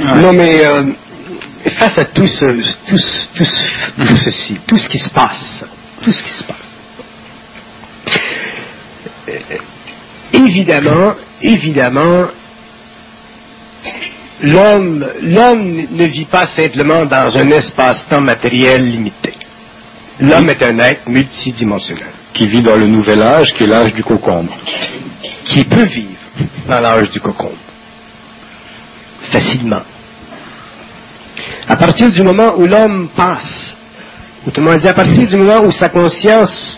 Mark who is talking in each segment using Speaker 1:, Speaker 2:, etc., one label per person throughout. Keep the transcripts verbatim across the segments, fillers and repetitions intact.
Speaker 1: Ouais. Non, mais euh, face à tout, ce, tout, tout, tout ceci, tout ce qui se passe, tout ce qui se passe, euh, évidemment, évidemment, l'homme, l'homme ne vit pas simplement dans un espace-temps matériel limité. L'homme est un être multidimensionnel.
Speaker 2: Qui vit dans le nouvel âge, qui est l'âge du cocombe.
Speaker 1: Qui peut vivre dans l'âge du cocombe. Facilement. À partir du moment où l'homme passe, autrement dit, à partir du moment où sa conscience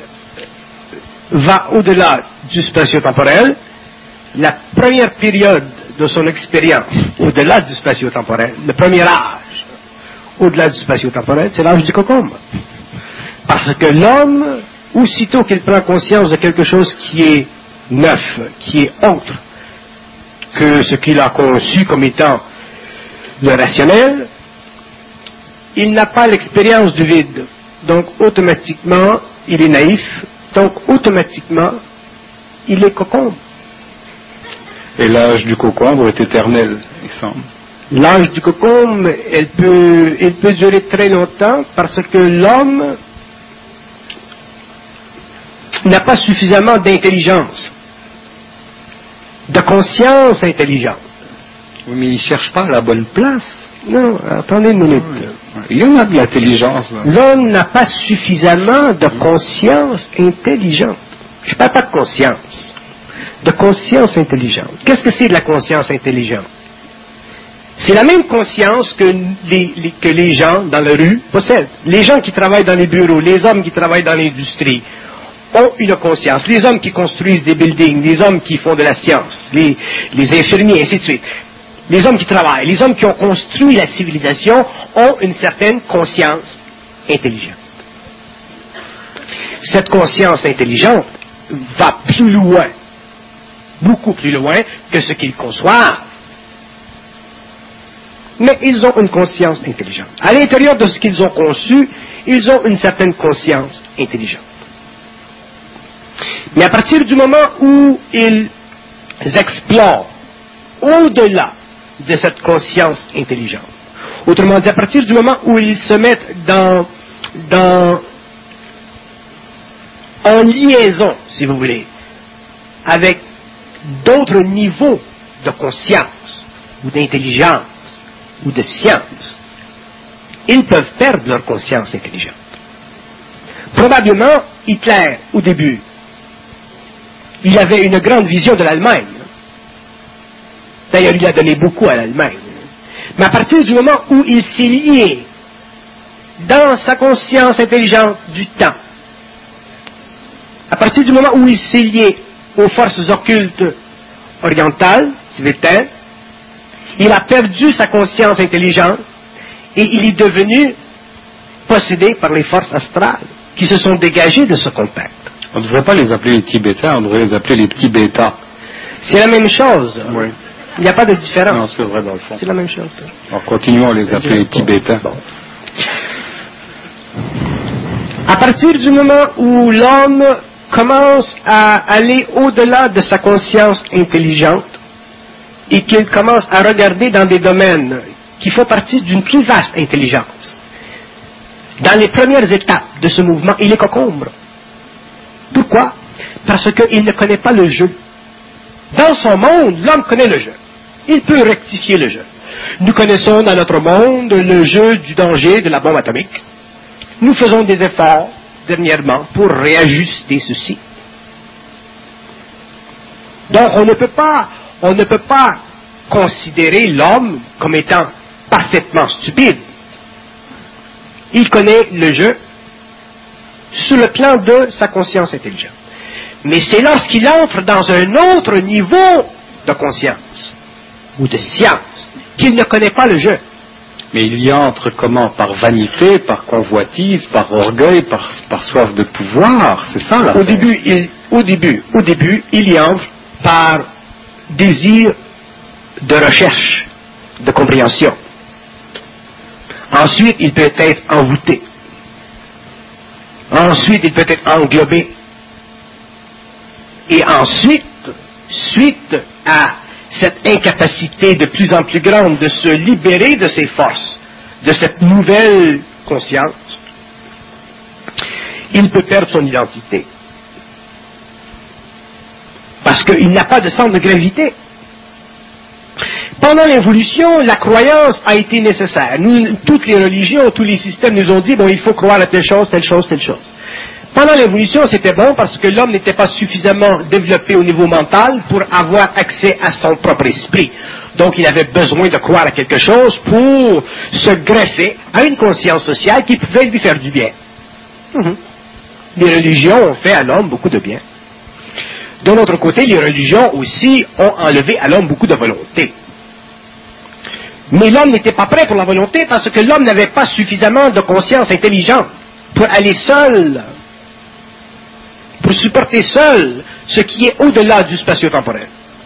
Speaker 1: va au-delà du spatio-temporel, la première période de son expérience au-delà du spatio-temporel, le premier âge au-delà du spatio-temporel, c'est l'âge du cocombe. Parce que l'homme, aussitôt qu'il prend conscience de quelque chose qui est neuf, qui est autre que ce qu'il a conçu comme étant le rationnel, il n'a pas l'expérience du vide. Donc, automatiquement, il est naïf. Donc, automatiquement, il est cocombe.
Speaker 2: Et l'âge du cocombe est éternel, il semble.
Speaker 1: L'âge du cocombe, elle peut, elle peut durer très longtemps parce que l'homme n'a pas suffisamment d'intelligence, de conscience intelligente.
Speaker 2: Oui, mais il ne cherche pas la bonne place.
Speaker 1: Non, attendez une minute.
Speaker 2: Il y en a de l'intelligence. Là.
Speaker 1: L'homme n'a pas suffisamment de conscience intelligente. Je ne parle pas de conscience. De conscience intelligente. Qu'est-ce que c'est de la conscience intelligente? C'est la même conscience que les, les, que les gens dans la rue possèdent. Les gens qui travaillent dans les bureaux, les hommes qui travaillent dans l'industrie ont une conscience. Les hommes qui construisent des buildings, les hommes qui font de la science, les, les infirmiers, ainsi de suite. Les hommes qui travaillent, les hommes qui ont construit la civilisation ont une certaine conscience intelligente. Cette conscience intelligente va plus loin, beaucoup plus loin que ce qu'ils conçoivent. Mais ils ont une conscience intelligente. À l'intérieur de ce qu'ils ont conçu, ils ont une certaine conscience intelligente. Mais à partir du moment où ils explorent au-delà de cette conscience intelligente, autrement dit, à partir du moment où ils se mettent dans, dans, en liaison, si vous voulez, avec d'autres niveaux de conscience ou d'intelligence ou de science, ils peuvent perdre leur conscience intelligente. Probablement, Hitler, au début, il avait une grande vision de l'Allemagne. D'ailleurs, il a donné beaucoup à l'Allemagne. Mais à partir du moment où il s'est lié dans sa conscience intelligente du temps, à partir du moment où il s'est lié aux forces occultes orientales, tibétaines, il a perdu sa conscience intelligente et il est devenu possédé par les forces astrales qui se sont dégagées de ce contact.
Speaker 2: On ne devrait pas les appeler les Tibétains, on devrait les appeler les petits bêtas.
Speaker 1: C'est la même chose.
Speaker 2: Oui.
Speaker 1: Il n'y a pas de différence.
Speaker 2: Non, c'est vrai dans le fond.
Speaker 1: C'est la même chose.
Speaker 2: Alors continuons à les appeler les Tibétains.
Speaker 1: Bon. À partir du moment où l'homme commence à aller au-delà de sa conscience intelligente et qu'il commence à regarder dans des domaines qui font partie d'une plus vaste intelligence, dans les premières étapes de ce mouvement, il est cocombe. Pourquoi? Parce qu'il ne connaît pas le jeu. Dans son monde, l'homme connaît le jeu. Il peut rectifier le jeu. Nous connaissons dans notre monde le jeu du danger de la bombe atomique. Nous faisons des efforts, dernièrement, pour réajuster ceci. Donc, on ne peut pas, on ne peut pas considérer l'homme comme étant parfaitement stupide. Il connaît le jeu sur le plan de sa conscience intelligente. Mais c'est lorsqu'il entre dans un autre niveau de conscience ou de science qu'il ne connaît pas le jeu.
Speaker 2: Mais il y entre comment? Par vanité, par convoitise, par orgueil, par, par soif de pouvoir, c'est ça là?
Speaker 1: Au début, il, au début, au début, il y entre par désir de recherche, de compréhension. Ensuite, il peut être envoûté. Ensuite, il peut être englobé. Et ensuite, suite à cette incapacité de plus en plus grande de se libérer de ses forces, de cette nouvelle conscience, il peut perdre son identité. Parce qu'il n'a pas de centre de gravité. Pendant l'évolution, la croyance a été nécessaire. Nous, toutes les religions, tous les systèmes nous ont dit, bon, il faut croire à telle chose, telle chose, telle chose. Pendant l'évolution, c'était bon parce que l'homme n'était pas suffisamment développé au niveau mental pour avoir accès à son propre esprit. Donc, il avait besoin de croire à quelque chose pour se greffer à une conscience sociale qui pouvait lui faire du bien. Mm-hmm. Les religions ont fait à l'homme beaucoup de bien. De l'autre côté, les religions aussi ont enlevé à l'homme beaucoup de volonté. Mais l'homme n'était pas prêt pour la volonté parce que l'homme n'avait pas suffisamment de conscience intelligente pour aller seul, pour supporter seul ce qui est au-delà du spatio-temporel.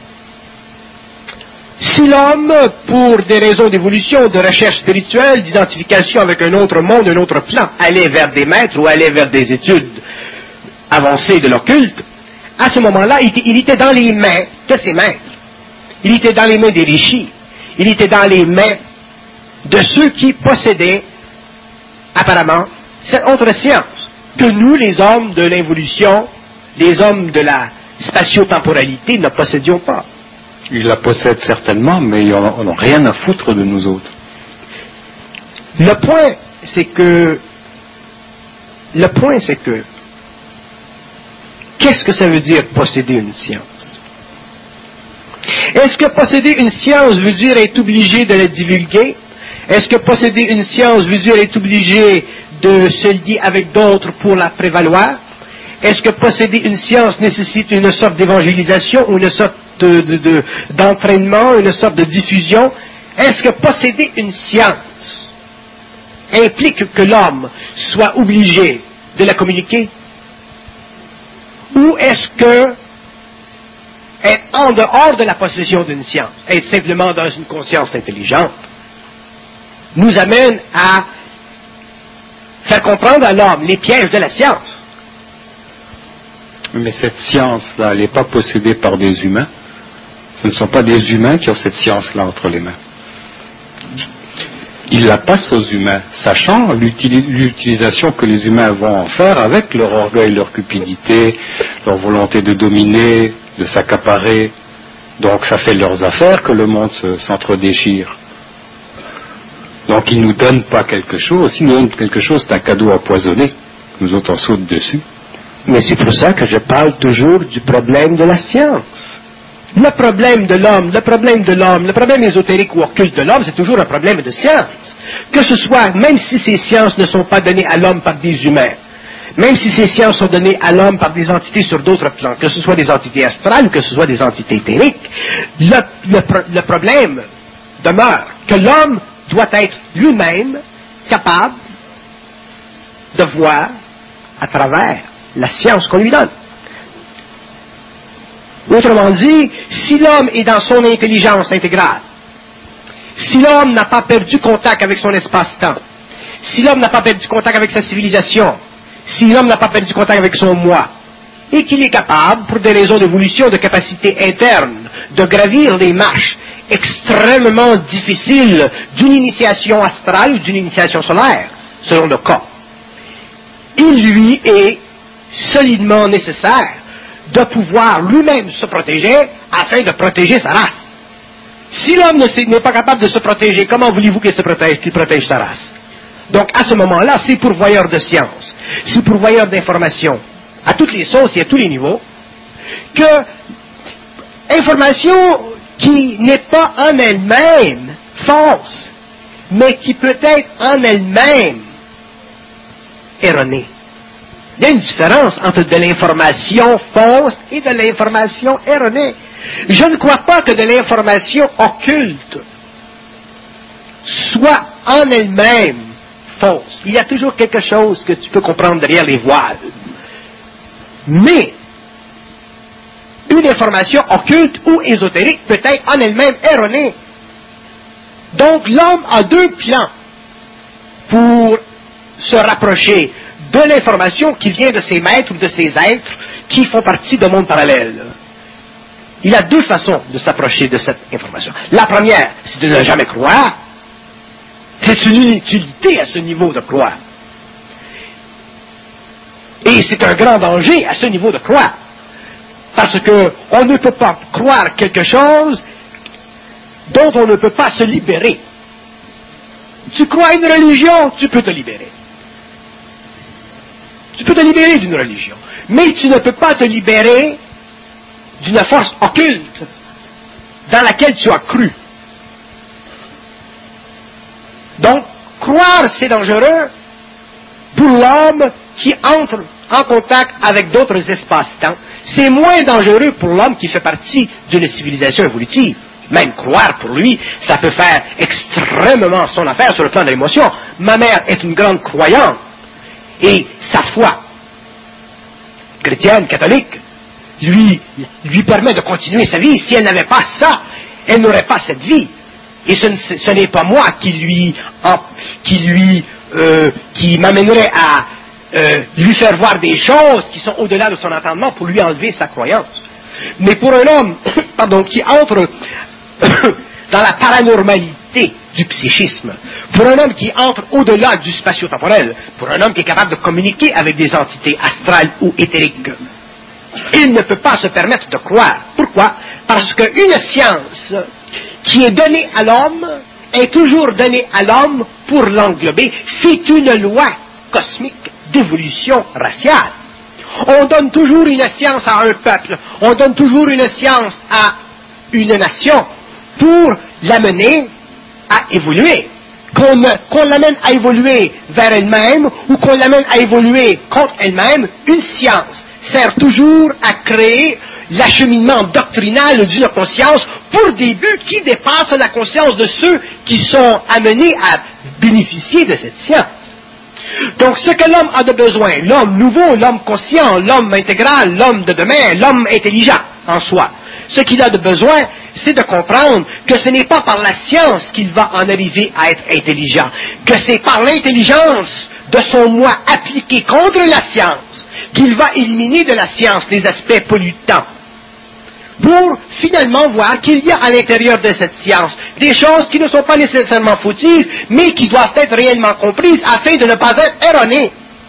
Speaker 1: Si l'homme, pour des raisons d'évolution, de recherche spirituelle, d'identification avec un autre monde, un autre plan, allait vers des maîtres ou allait vers des études avancées de l'occulte, à ce moment-là, il était dans les mains de ses maîtres. Il était dans les mains des rishis. Il était dans les mains de ceux qui possédaient, apparemment, cette autre science que nous, les hommes de l'évolution, les hommes de la spatio-temporalité, ne possédions pas.
Speaker 2: Ils la possèdent certainement, mais ils n'ont rien à foutre de nous autres.
Speaker 1: Le point, c'est que... Le point, c'est que... Qu'est-ce que ça veut dire posséder une science? Est-ce que posséder une science veut dire être obligé de la divulguer? Est-ce que posséder une science veut dire être obligé de se lier avec d'autres pour la prévaloir? Est-ce que posséder une science nécessite une sorte d'évangélisation ou une sorte de, de, de, d'entraînement, une sorte de diffusion? Est-ce que posséder une science implique que l'homme soit obligé de la communiquer? Ou est-ce que être en dehors de la possession d'une science, être simplement dans une conscience intelligente, nous amène à faire comprendre à l'homme les pièges de la science?
Speaker 2: Mais cette science-là, elle n'est pas possédée par des humains. Ce ne sont pas des humains qui ont cette science-là entre les mains. Ils la passent aux humains, sachant l'utilisation que les humains vont en faire avec leur orgueil, leur cupidité, leur volonté de dominer, de s'accaparer. Donc ça fait leurs affaires que le monde se, s'entre-déchire. Donc ils ne nous donnent pas quelque chose. S'ils nous donnent quelque chose, c'est un cadeau empoisonné. Nous autres, on saute dessus.
Speaker 1: Mais c'est pour ça que je parle toujours du problème de la science. Le problème de l'homme, le problème de l'homme, le problème ésotérique ou occulte de l'homme, c'est toujours un problème de science. Que ce soit, même si ces sciences ne sont pas données à l'homme par des humains, même si ces sciences sont données à l'homme par des entités sur d'autres plans, que ce soit des entités astrales ou que ce soit des entités éthériques, le, le, le problème demeure que l'homme doit être lui-même capable de voir à travers la science qu'on lui donne. Autrement dit, si l'homme est dans son intelligence intégrale, si l'homme n'a pas perdu contact avec son espace-temps, si l'homme n'a pas perdu contact avec sa civilisation, si l'homme n'a pas perdu contact avec son moi, et qu'il est capable, pour des raisons d'évolution, de capacité interne, de gravir les marches extrêmement difficiles d'une initiation astrale ou d'une initiation solaire, selon le cas, il lui est solidement nécessaire de pouvoir lui-même se protéger afin de protéger sa race. Si l'homme n'est pas capable de se protéger, comment voulez-vous qu'il se protège, qu'il protège sa race? Donc, à ce moment-là, c'est pourvoyeur de science, c'est pourvoyeur d'informations, à toutes les sauces et à tous les niveaux, que information qui n'est pas en elle-même fausse, mais qui peut être en elle-même erronée. Il y a une différence entre de l'information fausse et de l'information erronée. Je ne crois pas que de l'information occulte soit en elle-même fausse. Il y a toujours quelque chose que tu peux comprendre derrière les voiles. Mais une information occulte ou ésotérique peut être en elle-même erronée. Donc l'homme a deux plans pour se rapprocher de l'information qui vient de ses maîtres ou de ses êtres qui font partie d'un monde parallèle. Il a deux façons de s'approcher de cette information. La première, c'est de ne jamais croire. C'est une inutilité à ce niveau de croire. Et c'est un grand danger à ce niveau de croire. Parce qu'on ne peut pas croire quelque chose dont on ne peut pas se libérer. Tu crois à une religion, tu peux te libérer. Tu peux te libérer d'une religion. Mais tu ne peux pas te libérer d'une force occulte dans laquelle tu as cru. Donc, croire, c'est dangereux pour l'homme qui entre en contact avec d'autres espaces-temps. C'est moins dangereux pour l'homme qui fait partie d'une civilisation évolutive. Même croire, pour lui, ça peut faire extrêmement son affaire sur le plan de l'émotion. Ma mère est une grande croyante, et sa foi chrétienne, catholique, lui, lui permet de continuer sa vie. Si elle n'avait pas ça, elle n'aurait pas cette vie. Et ce, ce n'est pas moi qui lui, en, qui lui, euh, qui m'amènerait à euh, lui faire voir des choses qui sont au-delà de son entendement pour lui enlever sa croyance. Mais pour un homme, pardon, qui entre dans la paranormalité du psychisme, pour un homme qui entre au-delà du spatio-temporel, pour un homme qui est capable de communiquer avec des entités astrales ou éthériques, il ne peut pas se permettre de croire. Pourquoi? Parce qu'une science qui est donnée à l'homme est toujours donnée à l'homme pour l'englober. C'est une loi cosmique d'évolution raciale. On donne toujours une science à un peuple, on donne toujours une science à une nation pour l'amener à évoluer. Qu'on, qu'on l'amène à évoluer vers elle-même ou qu'on l'amène à évoluer contre elle-même, une science sert toujours à créer l'acheminement doctrinal d'une conscience pour des buts qui dépassent la conscience de ceux qui sont amenés à bénéficier de cette science. Donc, ce que l'homme a de besoin, l'homme nouveau, l'homme conscient, l'homme intégral, l'homme de demain, l'homme intelligent en soi, ce qu'il a de besoin, c'est de comprendre que ce n'est pas par la science qu'il va en arriver à être intelligent, que c'est par l'intelligence de son moi appliqué contre la science qu'il va éliminer de la science les aspects pollutants, pour finalement voir qu'il y a à l'intérieur de cette science des choses qui ne sont pas nécessairement fautives, mais qui doivent être réellement comprises afin de ne pas être erronées.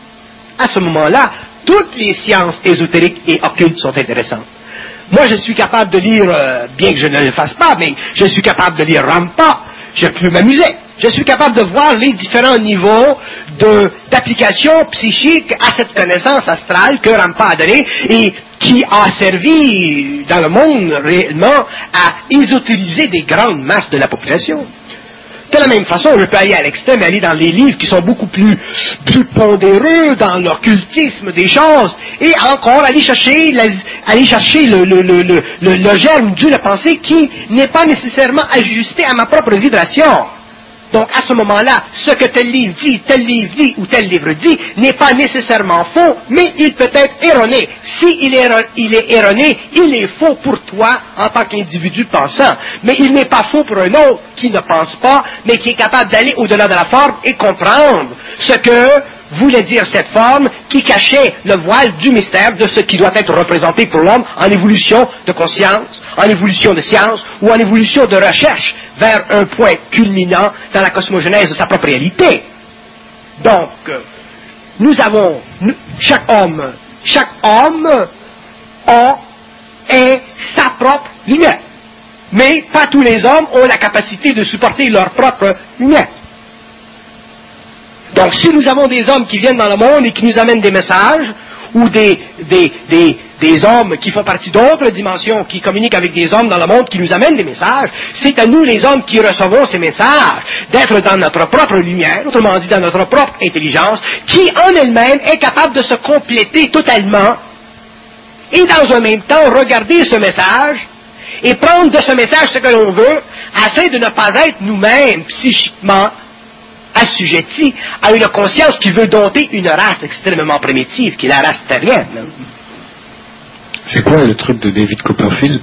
Speaker 1: À ce moment-là, toutes les sciences ésotériques et occultes sont intéressantes. Moi, je suis capable de lire, euh, bien que je ne le fasse pas, mais je suis capable de lire Rampa, je peux m'amuser. Je suis capable de voir les différents niveaux de, d'application psychique à cette connaissance astrale que Rampa a donnée et qui a servi dans le monde réellement à ésotériser des grandes masses de la population. De la même façon, je peux aller à l'extrême, aller dans les livres qui sont beaucoup plus, plus pondéreux dans l'occultisme des choses, et encore aller chercher, la, aller chercher le, le, le, le, le, le germe d'une pensée qui n'est pas nécessairement ajusté à ma propre vibration. Donc, à ce moment-là, ce que tel livre dit, tel livre dit ou tel livre dit n'est pas nécessairement faux, mais il peut être erroné. S'il est, il est erroné, il est faux pour toi en tant qu'individu pensant. Mais il n'est pas faux pour un autre qui ne pense pas, mais qui est capable d'aller au-delà de la forme et comprendre ce que voulait dire cette forme qui cachait le voile du mystère de ce qui doit être représenté pour l'homme en évolution de conscience, en évolution de science ou en évolution de recherche vers un point culminant dans la cosmogenèse de sa propre réalité. Donc, nous avons, nous, chaque homme, chaque homme a est sa propre lumière. Mais pas tous les hommes ont la capacité de supporter leur propre lumière. Donc, si nous avons des hommes qui viennent dans le monde et qui nous amènent des messages, ou des, des, des, des hommes qui font partie d'autres dimensions, qui communiquent avec des hommes dans le monde, qui nous amènent des messages, c'est à nous, les hommes qui recevons ces messages, d'être dans notre propre lumière, autrement dit, dans notre propre intelligence, qui en elle-même est capable de se compléter totalement, et dans un même temps, regarder ce message, et prendre de ce message ce que l'on veut, afin de ne pas être nous-mêmes psychiquement assujetti à une conscience qui veut dompter une race extrêmement primitive, qui est la race terrienne.
Speaker 2: C'est quoi le truc de David Copperfield?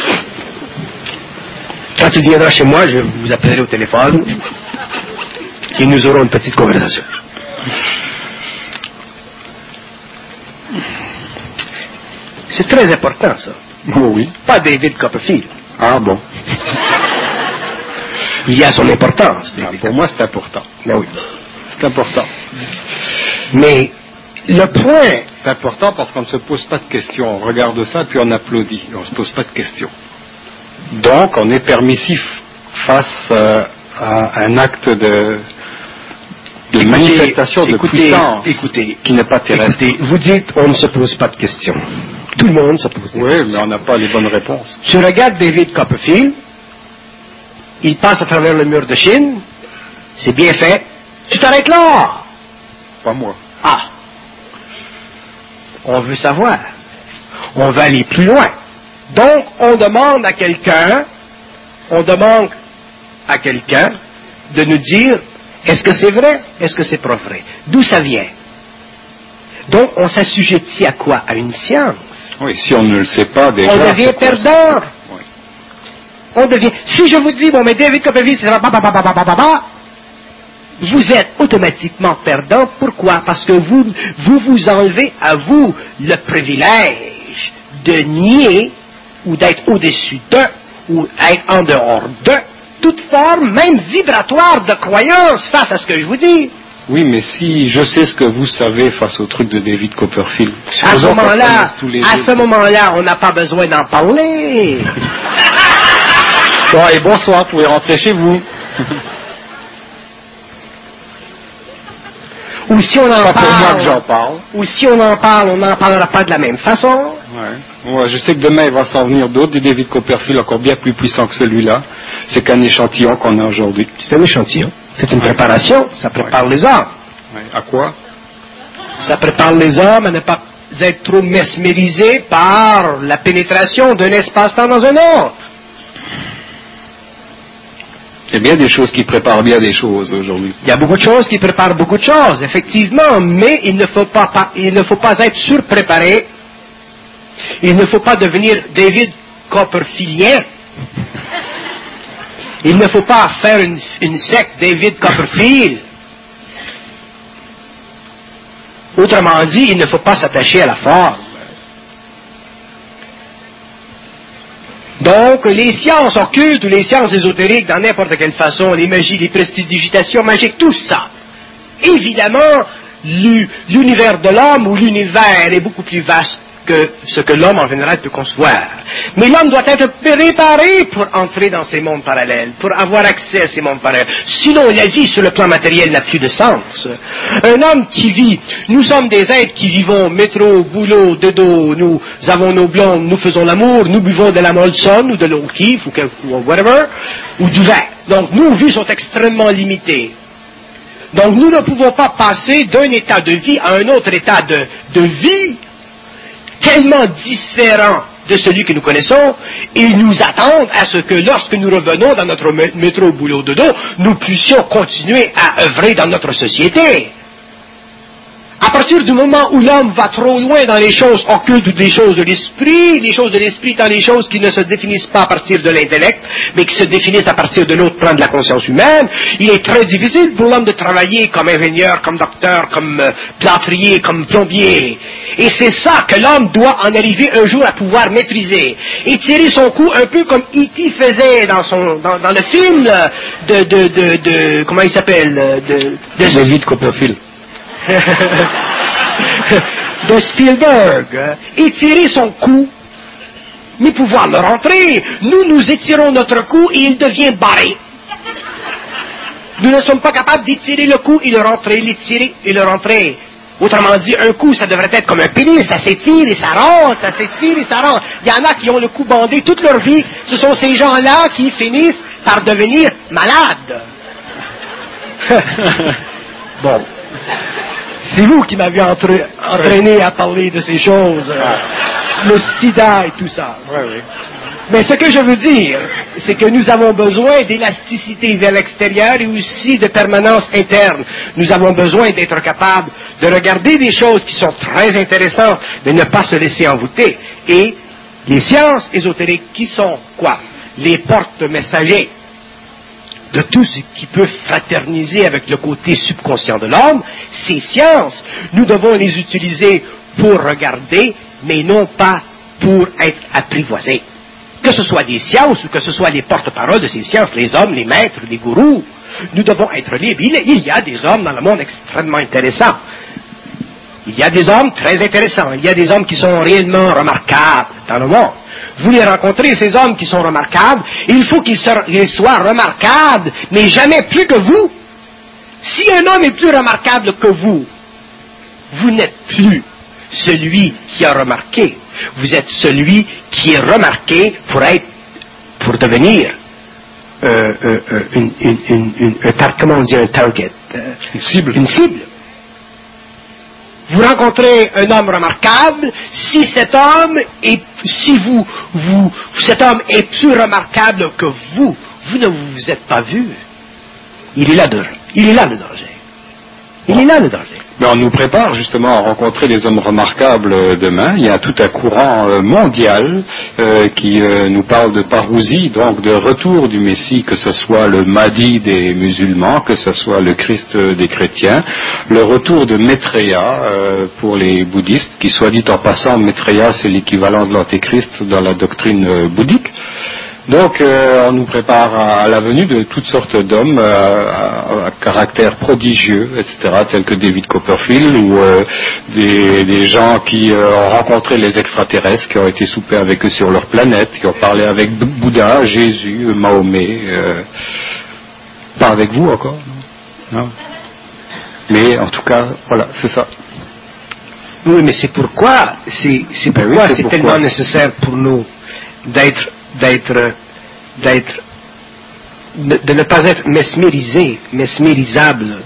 Speaker 1: Quand il viendra chez moi, je vous appellerai au téléphone. Et nous aurons une petite conversation. C'est très important, ça.
Speaker 2: Oh oui.
Speaker 1: Pas David Copperfield.
Speaker 2: Ah bon.
Speaker 1: Il y a son importance.
Speaker 2: Ah, pour moi, c'est important.
Speaker 1: Ben oui.
Speaker 2: C'est important.
Speaker 1: Mais le point...
Speaker 2: C'est important parce qu'on ne se pose pas de questions. On regarde ça, puis on applaudit. On ne se pose pas de questions. Donc, on est permissif face euh, à un acte de, de écoutez, manifestation de
Speaker 1: écoutez,
Speaker 2: puissance
Speaker 1: écoutez,
Speaker 2: qui n'est pas terrestre.
Speaker 1: Écoutez, vous dites on ne se pose pas de questions. Tout le monde se pose des
Speaker 2: oui,
Speaker 1: questions.
Speaker 2: Oui, mais on n'a pas les bonnes réponses.
Speaker 1: Tu regardes David Copperfield, il passe à travers le mur de Chine, c'est bien fait, tu t'arrêtes là.
Speaker 2: Pas moi.
Speaker 1: Ah. On veut savoir. On veut aller plus loin. Donc, on demande à quelqu'un, on demande à quelqu'un de nous dire, est-ce que c'est vrai, est-ce que c'est pas vrai? D'où ça vient? Donc, on s'assujettit à quoi? À une science.
Speaker 2: Oui, si on ne le sait pas déjà...
Speaker 1: On devient perdant.
Speaker 2: Oui.
Speaker 1: On devient... Si je vous dis, bon, mais David Copperfield, c'est... Vous êtes automatiquement perdant. Pourquoi? Parce que vous, vous vous enlevez à vous le privilège de nier ou d'être au-dessus d'eux ou être en dehors d'eux toute forme, même vibratoire, de croyance face à ce que je vous dis.
Speaker 2: Oui, mais si je sais ce que vous savez face au truc de David Copperfield,
Speaker 1: à ce moment-là, à ce moment-là, on n'a pas besoin d'en parler.
Speaker 2: Bon, et bonsoir, vous pouvez rentrer chez vous.
Speaker 1: Ou si on en
Speaker 2: pas
Speaker 1: parle,
Speaker 2: pour moi que j'en parle.
Speaker 1: Ou si on en parle, on n'en parlera pas de la même façon.
Speaker 2: Ouais. Ouais, je sais que demain il va s'en venir d'autres, des David Copperfield encore bien plus puissants que celui-là. C'est qu'un échantillon qu'on a aujourd'hui.
Speaker 1: C'est un échantillon. C'est une préparation. Ça prépare ouais. les hommes.
Speaker 2: Ouais. À quoi?
Speaker 1: Ça prépare les hommes à ne pas être trop mesmérisés par la pénétration d'un espace-temps dans un autre.
Speaker 2: Il y a bien des choses qui préparent bien des choses aujourd'hui.
Speaker 1: Il y a beaucoup de choses qui préparent beaucoup de choses, effectivement, mais il ne faut pas, pas, il ne faut pas être surpréparé. Il ne faut pas devenir David Copperfieldien. Il ne faut pas faire une, une secte David Copperfield. Autrement dit, il ne faut pas s'attacher à la forme. Donc, les sciences occultes ou les sciences ésotériques, dans n'importe quelle façon, les magies, les prestidigitations magiques, tout ça. Évidemment, l'univers de l'homme ou l'univers est beaucoup plus vaste que ce que l'homme en général peut concevoir. Mais l'homme doit être préparé pour entrer dans ces mondes parallèles, pour avoir accès à ces mondes parallèles. Sinon, la vie sur le plan matériel n'a plus de sens. Un homme qui vit, nous sommes des êtres qui vivons métro, boulot, dodo, nous avons nos blondes, nous faisons l'amour, nous buvons de la Molson ou de l'eau Kif ou, ou whatever, ou du vin. Donc, nos vies sont extrêmement limitées. Donc, nous ne pouvons pas passer d'un état de vie à un autre état de, de vie tellement différent de celui que nous connaissons, et nous attendent à ce que lorsque nous revenons dans notre métro boulot dodo, nous puissions continuer à œuvrer dans notre société. À partir du moment où l'homme va trop loin dans les choses occultes ou des choses de l'esprit, les choses de l'esprit étant les choses qui ne se définissent pas à partir de l'intellect, mais qui se définissent à partir de l'autre plan de la conscience humaine, il est très difficile pour l'homme de travailler comme ingénieur, comme docteur, comme euh, plâtrier, comme plombier. Et c'est ça que l'homme doit en arriver un jour à pouvoir maîtriser. Et tirer son coup un peu comme E T faisait dans son dans, dans le film de, de, de, de comment il s'appelle de, de
Speaker 2: David Copperfield.
Speaker 1: de Spielberg, étirer son cou, mais pouvoir le rentrer. Nous, nous étirons notre cou et il devient barré. Nous ne sommes pas capables d'étirer le cou et le rentrer, l'étirer et le rentrer. Autrement dit, un cou, ça devrait être comme un pénis, ça s'étire et ça rentre, ça s'étire et ça rentre. Il y en a qui ont le cou bandé toute leur vie. Ce sont ces gens-là qui finissent par devenir malades. Bon. C'est vous qui m'avez entra- entraîné à parler de ces choses, euh, le sida et tout ça.
Speaker 2: Oui, oui.
Speaker 1: Mais ce que je veux dire, c'est que nous avons besoin d'élasticité vers l'extérieur et aussi de permanence interne. Nous avons besoin d'être capables de regarder des choses qui sont très intéressantes, mais ne pas se laisser envoûter. Et les sciences ésotériques qui sont quoi? Les portes messagers de tout ce qui peut fraterniser avec le côté subconscient de l'homme, ces sciences, nous devons les utiliser pour regarder, mais non pas pour être apprivoisés. Que ce soit des sciences ou que ce soit les porte-paroles de ces sciences, les hommes, les maîtres, les gourous, nous devons être libres. Il, il y a des hommes dans le monde extrêmement intéressants. Il y a des hommes très intéressants. Il y a des hommes qui sont réellement remarquables dans le monde. Vous les rencontrez, ces hommes qui sont remarquables, il faut qu'ils soient remarquables, mais jamais plus que vous. Si un homme est plus remarquable que vous, vous n'êtes plus celui qui a remarqué. Vous êtes celui qui est remarqué pour être, pour devenir euh, euh, euh, une, une, une, une, un, comment on dit un target, euh,
Speaker 2: une cible.
Speaker 1: Une cible. Vous rencontrez un homme remarquable, si cet homme est, si vous, vous, cet homme est plus remarquable que vous, vous ne vous êtes pas vu. Il est là, de, il est là le danger. Il est là le danger.
Speaker 2: Mais on nous prépare justement à rencontrer des hommes remarquables demain. Il y a tout un courant euh, mondial euh, qui euh, nous parle de parousie, donc de retour du Messie, que ce soit le Mahdi des musulmans, que ce soit le Christ des chrétiens, le retour de Maitreya euh, pour les bouddhistes, qui soit dit en passant, Maitreya c'est l'équivalent de l'antéchrist dans la doctrine euh, bouddhique. Donc, euh, on nous prépare à, à la venue de toutes sortes d'hommes euh, à, à caractère prodigieux, et cetera, tels que David Copperfield ou euh, des, des gens qui euh, ont rencontré les extraterrestres, qui ont été souper avec eux sur leur planète, qui ont parlé avec Bouddha, Jésus, Mahomet. Euh, pas avec vous encore, non, non. Mais en tout cas, voilà, c'est ça.
Speaker 1: Oui, mais c'est pourquoi, c'est, c'est pourquoi
Speaker 2: ben oui, c'est
Speaker 1: c'est
Speaker 2: pourquoi.
Speaker 1: tellement nécessaire pour nous d'être d'être, d'être, de, de ne pas être mesmérisé, mesmérisable.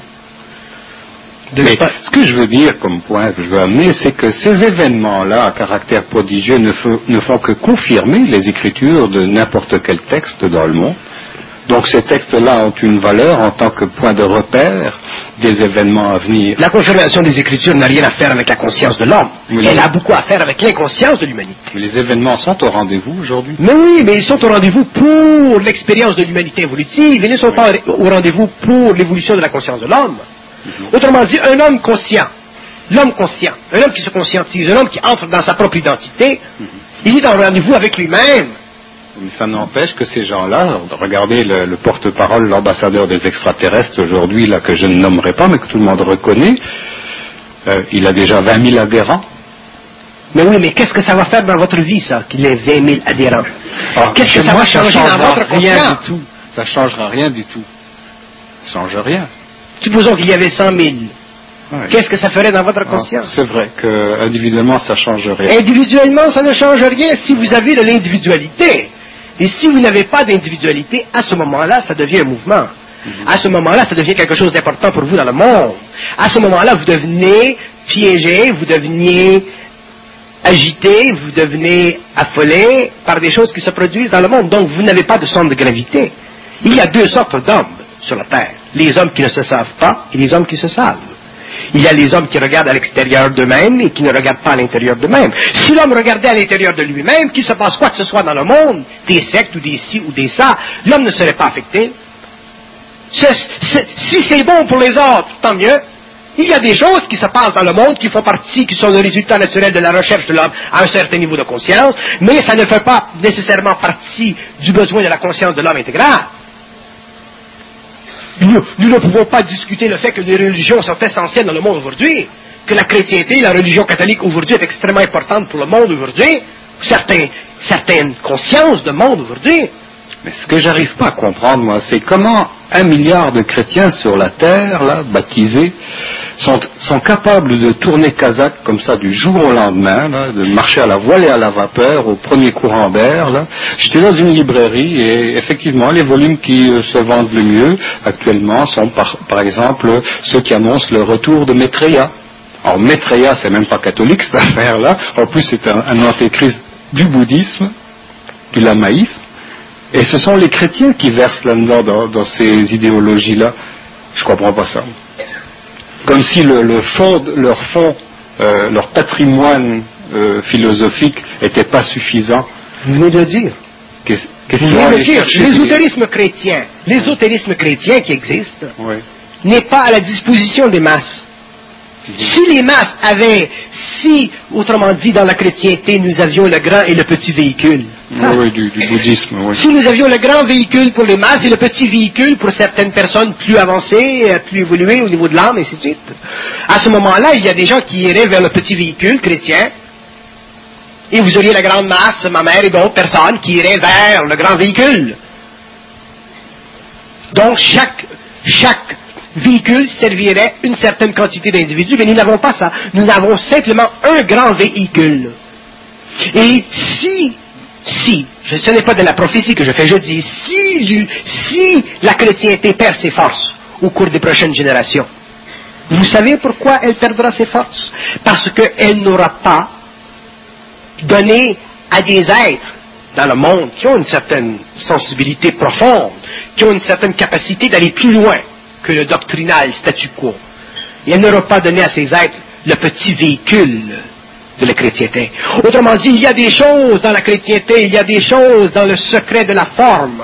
Speaker 1: De
Speaker 2: Mais
Speaker 1: pas...
Speaker 2: ce que je veux dire comme point que je veux amener, c'est que ces événements-là à caractère prodigieux ne, f- ne font que confirmer les écritures de n'importe quel texte dans le monde. Donc ces textes-là ont une valeur en tant que point de repère des événements à venir.
Speaker 1: La confirmation des Écritures n'a rien à faire avec la conscience de l'homme.
Speaker 2: Oui.
Speaker 1: Elle a beaucoup à faire avec l'inconscience de l'humanité.
Speaker 2: Mais les événements sont au rendez-vous aujourd'hui.
Speaker 1: Mais oui, mais ils sont au rendez-vous pour l'expérience de l'humanité évolutive. Ils ne sont pas au rendez-vous pour l'évolution de la conscience de l'homme. Mm-hmm. Autrement dit, un homme conscient, l'homme conscient, un homme qui se conscientise, un homme qui entre dans sa propre identité, mm-hmm. il est en rendez-vous avec lui-même.
Speaker 2: Mais ça n'empêche que ces gens-là, regardez le, le porte-parole, l'ambassadeur des extraterrestres aujourd'hui, là que je ne nommerai pas, mais que tout le monde reconnaît, euh, il a déjà vingt mille adhérents.
Speaker 1: Mais oui, mais qu'est-ce que ça va faire dans votre vie, ça, qu'il ait vingt mille adhérents?
Speaker 2: Alors,
Speaker 1: qu'est-ce que ça va changer
Speaker 2: ça
Speaker 1: dans votre
Speaker 2: rien
Speaker 1: conscience?
Speaker 2: du tout. Ça ne changera rien du tout. Ça ne change rien.
Speaker 1: Supposons qu'il y avait cent mille. Ouais. Qu'est-ce que ça ferait dans votre conscience?
Speaker 2: Ah, c'est vrai que individuellement, ça ne change rien.
Speaker 1: Individuellement, ça ne change rien si vous avez de l'individualité. Et si vous n'avez pas d'individualité, à ce moment-là, ça devient un mouvement. Mm-hmm. À ce moment-là, ça devient quelque chose d'important pour vous dans le monde. À ce moment-là, vous devenez piégé, vous devenez agité, vous devenez affolé par des choses qui se produisent dans le monde. Donc, vous n'avez pas de centre de gravité. Il y a deux sortes d'hommes sur la Terre. Les hommes qui ne se savent pas et les hommes qui se savent. Il y a les hommes qui regardent à l'extérieur d'eux-mêmes et qui ne regardent pas à l'intérieur d'eux-mêmes. Si l'homme regardait à l'intérieur de lui-même, qu'il se passe quoi que ce soit dans le monde, des sectes ou des ci ou des ça, l'homme ne serait pas affecté. C'est, c'est, si c'est bon pour les autres, tant mieux. Il y a des choses qui se passent dans le monde qui font partie, qui sont le résultat naturel de la recherche de l'homme à un certain niveau de conscience, mais ça ne fait pas nécessairement partie du besoin de la conscience de l'homme intégral. Nous, nous ne pouvons pas discuter le fait que les religions sont essentielles dans le monde aujourd'hui, que la chrétienté, la religion catholique aujourd'hui est extrêmement importante pour le monde aujourd'hui, certains, certaines consciences de monde aujourd'hui.
Speaker 2: Mais ce que j'arrive pas à comprendre, moi, c'est comment un milliard de chrétiens sur la terre, là, baptisés, sont, sont capables de tourner Kazakh comme ça du jour au lendemain, là, de marcher à la voile et à la vapeur au premier courant d'air, là. J'étais dans une librairie et effectivement, les volumes qui euh, se vendent le mieux actuellement sont par, par exemple ceux qui annoncent le retour de Maitreya. Alors Maitreya, c'est même pas catholique cette affaire-là. En plus, c'est un, un antéchrist du bouddhisme, du lamaïsme. Et ce sont les chrétiens qui versent là-dedans, dans, dans ces idéologies-là. Je comprends pas ça. Comme si le, le fond, leur fond, euh, leur patrimoine euh, philosophique n'était pas suffisant.
Speaker 1: Vous venez de le dire.
Speaker 2: Qu'est-ce, Question
Speaker 1: Vous
Speaker 2: à
Speaker 1: voulez me
Speaker 2: aller
Speaker 1: dire,
Speaker 2: chercher
Speaker 1: l'ésotérisme chrétien, l'ésotérisme chrétien qui existe,
Speaker 2: Oui.
Speaker 1: n'est pas à la disposition des masses. Si les masses avaient, si, autrement dit, dans la chrétienté, nous avions le grand et le petit véhicule.
Speaker 2: Oui, oui, du, du bouddhisme, oui.
Speaker 1: Si nous avions le grand véhicule pour les masses et le petit véhicule pour certaines personnes plus avancées, plus évoluées au niveau de l'âme, et ainsi de suite. À ce moment-là, il y a des gens qui iraient vers le petit véhicule chrétien, et vous auriez la grande masse, ma mère et d'autres personnes, qui iraient vers le grand véhicule. Donc, chaque, chaque véhicule servirait une certaine quantité d'individus, mais nous n'avons pas ça. Nous avons simplement un grand véhicule. Et si, si, ce n'est pas de la prophétie que je fais, je dis, si, si la chrétienté perd ses forces au cours des prochaines générations, vous savez pourquoi elle perdra ses forces? Parce qu'elle n'aura pas donné à des êtres dans le monde qui ont une certaine sensibilité profonde, qui ont une certaine capacité d'aller plus loin que le doctrinal statu quo. Et elle n'aura pas donné à ces êtres le petit véhicule de la chrétienté. Autrement dit, il y a des choses dans la chrétienté, il y a des choses dans le secret de la forme.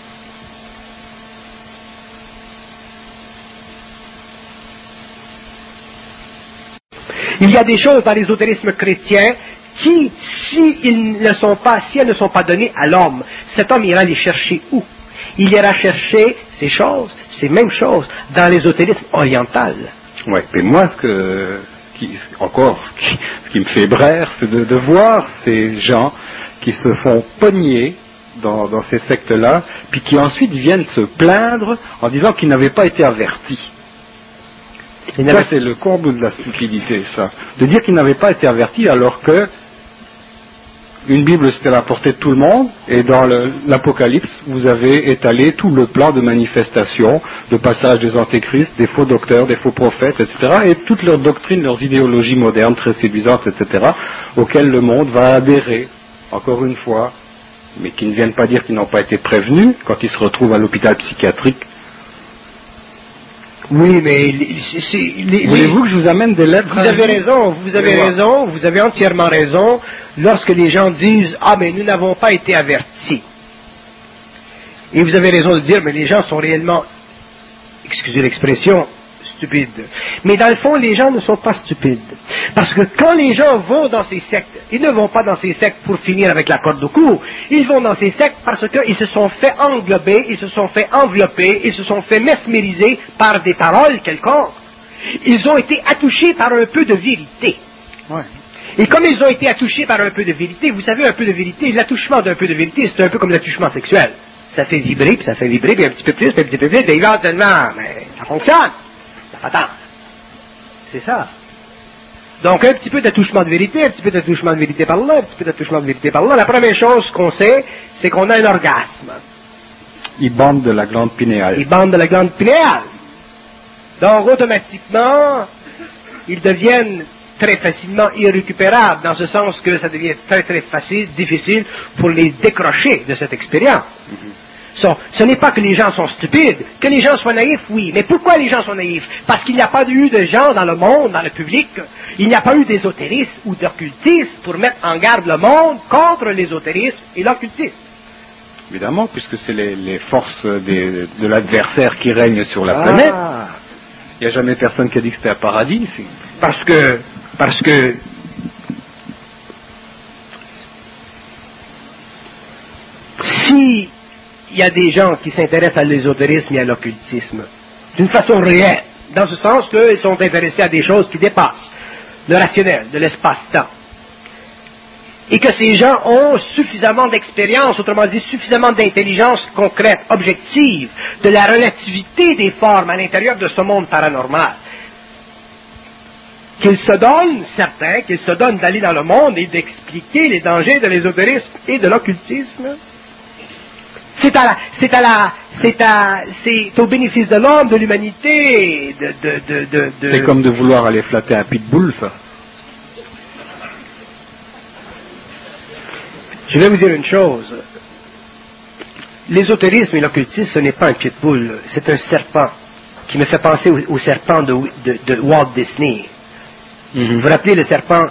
Speaker 1: Il y a des choses dans l'ésotérisme chrétien qui, si ils ne sont pas, si elles ne sont pas données à l'homme, cet homme ira les chercher où? Il ira chercher ces choses, ces mêmes choses, dans l'ésotérisme oriental.
Speaker 2: Oui, mais moi, ce que, qui, encore, ce qui, ce qui me fait braire, c'est de, de voir ces gens qui se font pogner dans, dans ces sectes-là, puis qui ensuite viennent se plaindre en disant qu'ils n'avaient pas été avertis. Ça, c'est le comble de la stupidité, ça. De dire qu'ils n'avaient pas été avertis alors que une Bible, c'était à la portée de tout le monde, et dans le, l'Apocalypse, vous avez étalé tout le plan de manifestation, de passage des antéchrists, des faux docteurs, des faux prophètes, et cetera, et toutes leurs doctrines, leurs idéologies modernes, très séduisantes, et cetera, auxquelles le monde va adhérer, encore une fois, mais qui ne viennent pas dire qu'ils n'ont pas été prévenus quand ils se retrouvent à l'hôpital psychiatrique.
Speaker 1: Oui, mais c'est, les,
Speaker 2: voulez-vous que je vous amène des lettres?
Speaker 1: Vous avez raison, vous avez raison, vous avez entièrement raison lorsque les gens disent « Ah, mais nous n'avons pas été avertis ». Et vous avez raison de dire « Mais les gens sont réellement, excusez l'expression, stupides ». Mais dans le fond, les gens ne sont pas stupides. Parce que quand les gens vont dans ces sectes, ils ne vont pas dans ces sectes pour finir avec la corde au cou. Ils vont dans ces sectes parce qu'ils se sont fait englober, ils se sont fait envelopper, ils se sont fait mesmériser par des paroles quelconques. Ils ont été attouchés par un peu de vérité.
Speaker 2: Ouais.
Speaker 1: Et comme ils ont été attouchés par un peu de vérité, vous savez, un peu de vérité, l'attouchement d'un peu de vérité, c'est un peu comme l'attouchement sexuel. Ça fait vibrer, puis ça fait vibrer, puis un petit peu plus, puis un petit peu plus, puis éventuellement, mais ça fonctionne. Ça fait tant. C'est ça. Donc, un petit peu d'attouchement de vérité, un petit peu d'attouchement de vérité par là, un petit peu d'attouchement de vérité par là. La première chose qu'on sait, c'est qu'on a un orgasme.
Speaker 2: Ils bandent de la glande pinéale.
Speaker 1: Ils bandent de la glande pinéale. Donc, automatiquement, ils deviennent très facilement irrécupérables, dans ce sens que ça devient très très facile, difficile pour les décrocher de cette expérience. Mm-hmm. So, ce n'est pas que les gens sont stupides, que les gens soient naïfs, oui. Mais pourquoi les gens sont naïfs? Parce qu'il n'y a pas eu de gens dans le monde, dans le public, il n'y a pas eu d'ésotéristes ou d'occultistes pour mettre en garde le monde contre l'ésotérisme et l'occultisme.
Speaker 2: Évidemment, puisque c'est les, les forces des, de l'adversaire qui règnent sur la
Speaker 1: ah.
Speaker 2: planète. Il n'y a jamais personne qui a dit que c'était un paradis ici.
Speaker 1: Parce que, parce que, si il y a des gens qui s'intéressent à l'ésotérisme et à l'occultisme, d'une façon réelle, dans ce sens qu'ils sont intéressés à des choses qui dépassent le rationnel, de l'espace-temps, et que ces gens ont suffisamment d'expérience, autrement dit suffisamment d'intelligence concrète, objective, de la relativité des formes à l'intérieur de ce monde paranormal, qu'ils se donnent, certains, qu'ils se donnent d'aller dans le monde et d'expliquer les dangers de l'ésotérisme et de l'occultisme. C'est à la, c'est à la, c'est à, c'est au bénéfice de l'homme, de l'humanité, de, de, de, de, de...
Speaker 2: C'est comme de vouloir aller flatter un pitbull, ça.
Speaker 1: Je vais vous dire une chose. L'ésotérisme et l'occultisme, ce n'est pas un pitbull, c'est un serpent qui me fait penser au, au serpent de, de, de Walt Disney. Mm-hmm. Vous vous rappelez le serpent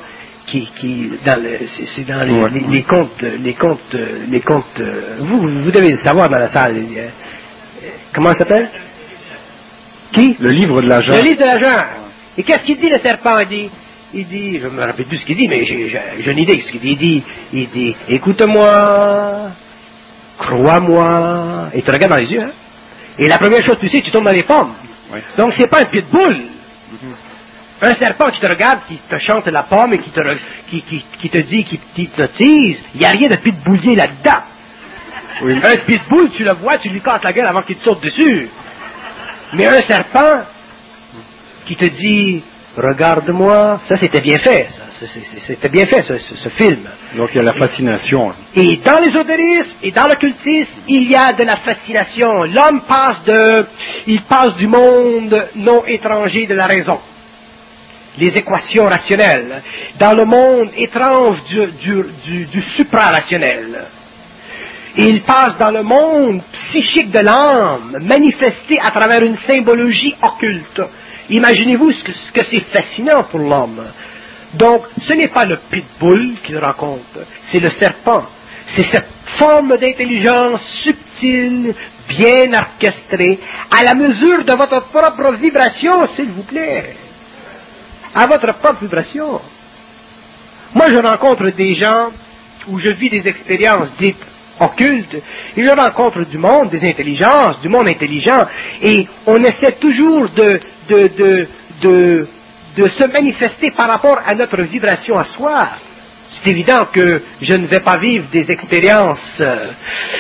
Speaker 1: qui, qui dans le, c'est, c'est dans les, ouais. les, les contes, les contes, les contes. Vous, vous devez le savoir dans la salle. Euh, comment ça s'appelle? Qui?
Speaker 2: Le livre de la jungle.
Speaker 1: Le livre de la jungle. Et qu'est-ce qu'il dit le serpent? Il dit, il dit, je me rappelle plus ce qu'il dit, mais j'ai, j'ai, j'ai une idée de ce qu'il dit. Il dit, il dit, écoute-moi, crois-moi, et tu regardes dans les yeux, hein? Et la première chose que tu sais, tu tombes dans les pommes. Oui. Donc c'est pas un pitbull. Mm-hmm. Un serpent qui te regarde, qui te chante la pomme et qui te, qui, qui, qui te dit, qui t'hypnotise, il n'y a rien de pitbullier là-dedans. Oui. Un pitbull, tu le vois, tu lui casses la gueule avant qu'il te saute dessus. Mais un serpent qui te dit, regarde-moi, ça c'était bien fait, ça. C'était bien fait ce, ce, ce film.
Speaker 2: Donc il y a la fascination.
Speaker 1: Et dans l'ésotérisme et dans l'occultisme, il y a de la fascination. L'homme passe de, il passe du monde non étranger de la raison, les équations rationnelles, dans le monde étrange du, du, du, du suprarationnel. Il passe dans le monde psychique de l'âme, manifesté à travers une symbologie occulte. Imaginez-vous ce que, ce que c'est fascinant pour l'homme. Donc, ce n'est pas le pitbull qu'il rencontre, c'est le serpent. C'est cette forme d'intelligence subtile, bien orchestrée, à la mesure de votre propre vibration, s'il vous plaît. À votre propre vibration. Moi, je rencontre des gens où je vis des expériences dites occultes, et je rencontre du monde, des intelligences, du monde intelligent, et on essaie toujours de, de, de, de, de se manifester par rapport à notre vibration à soi. C'est évident que je ne vais pas vivre des expériences euh,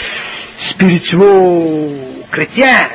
Speaker 1: spirituaux-chrétiennes.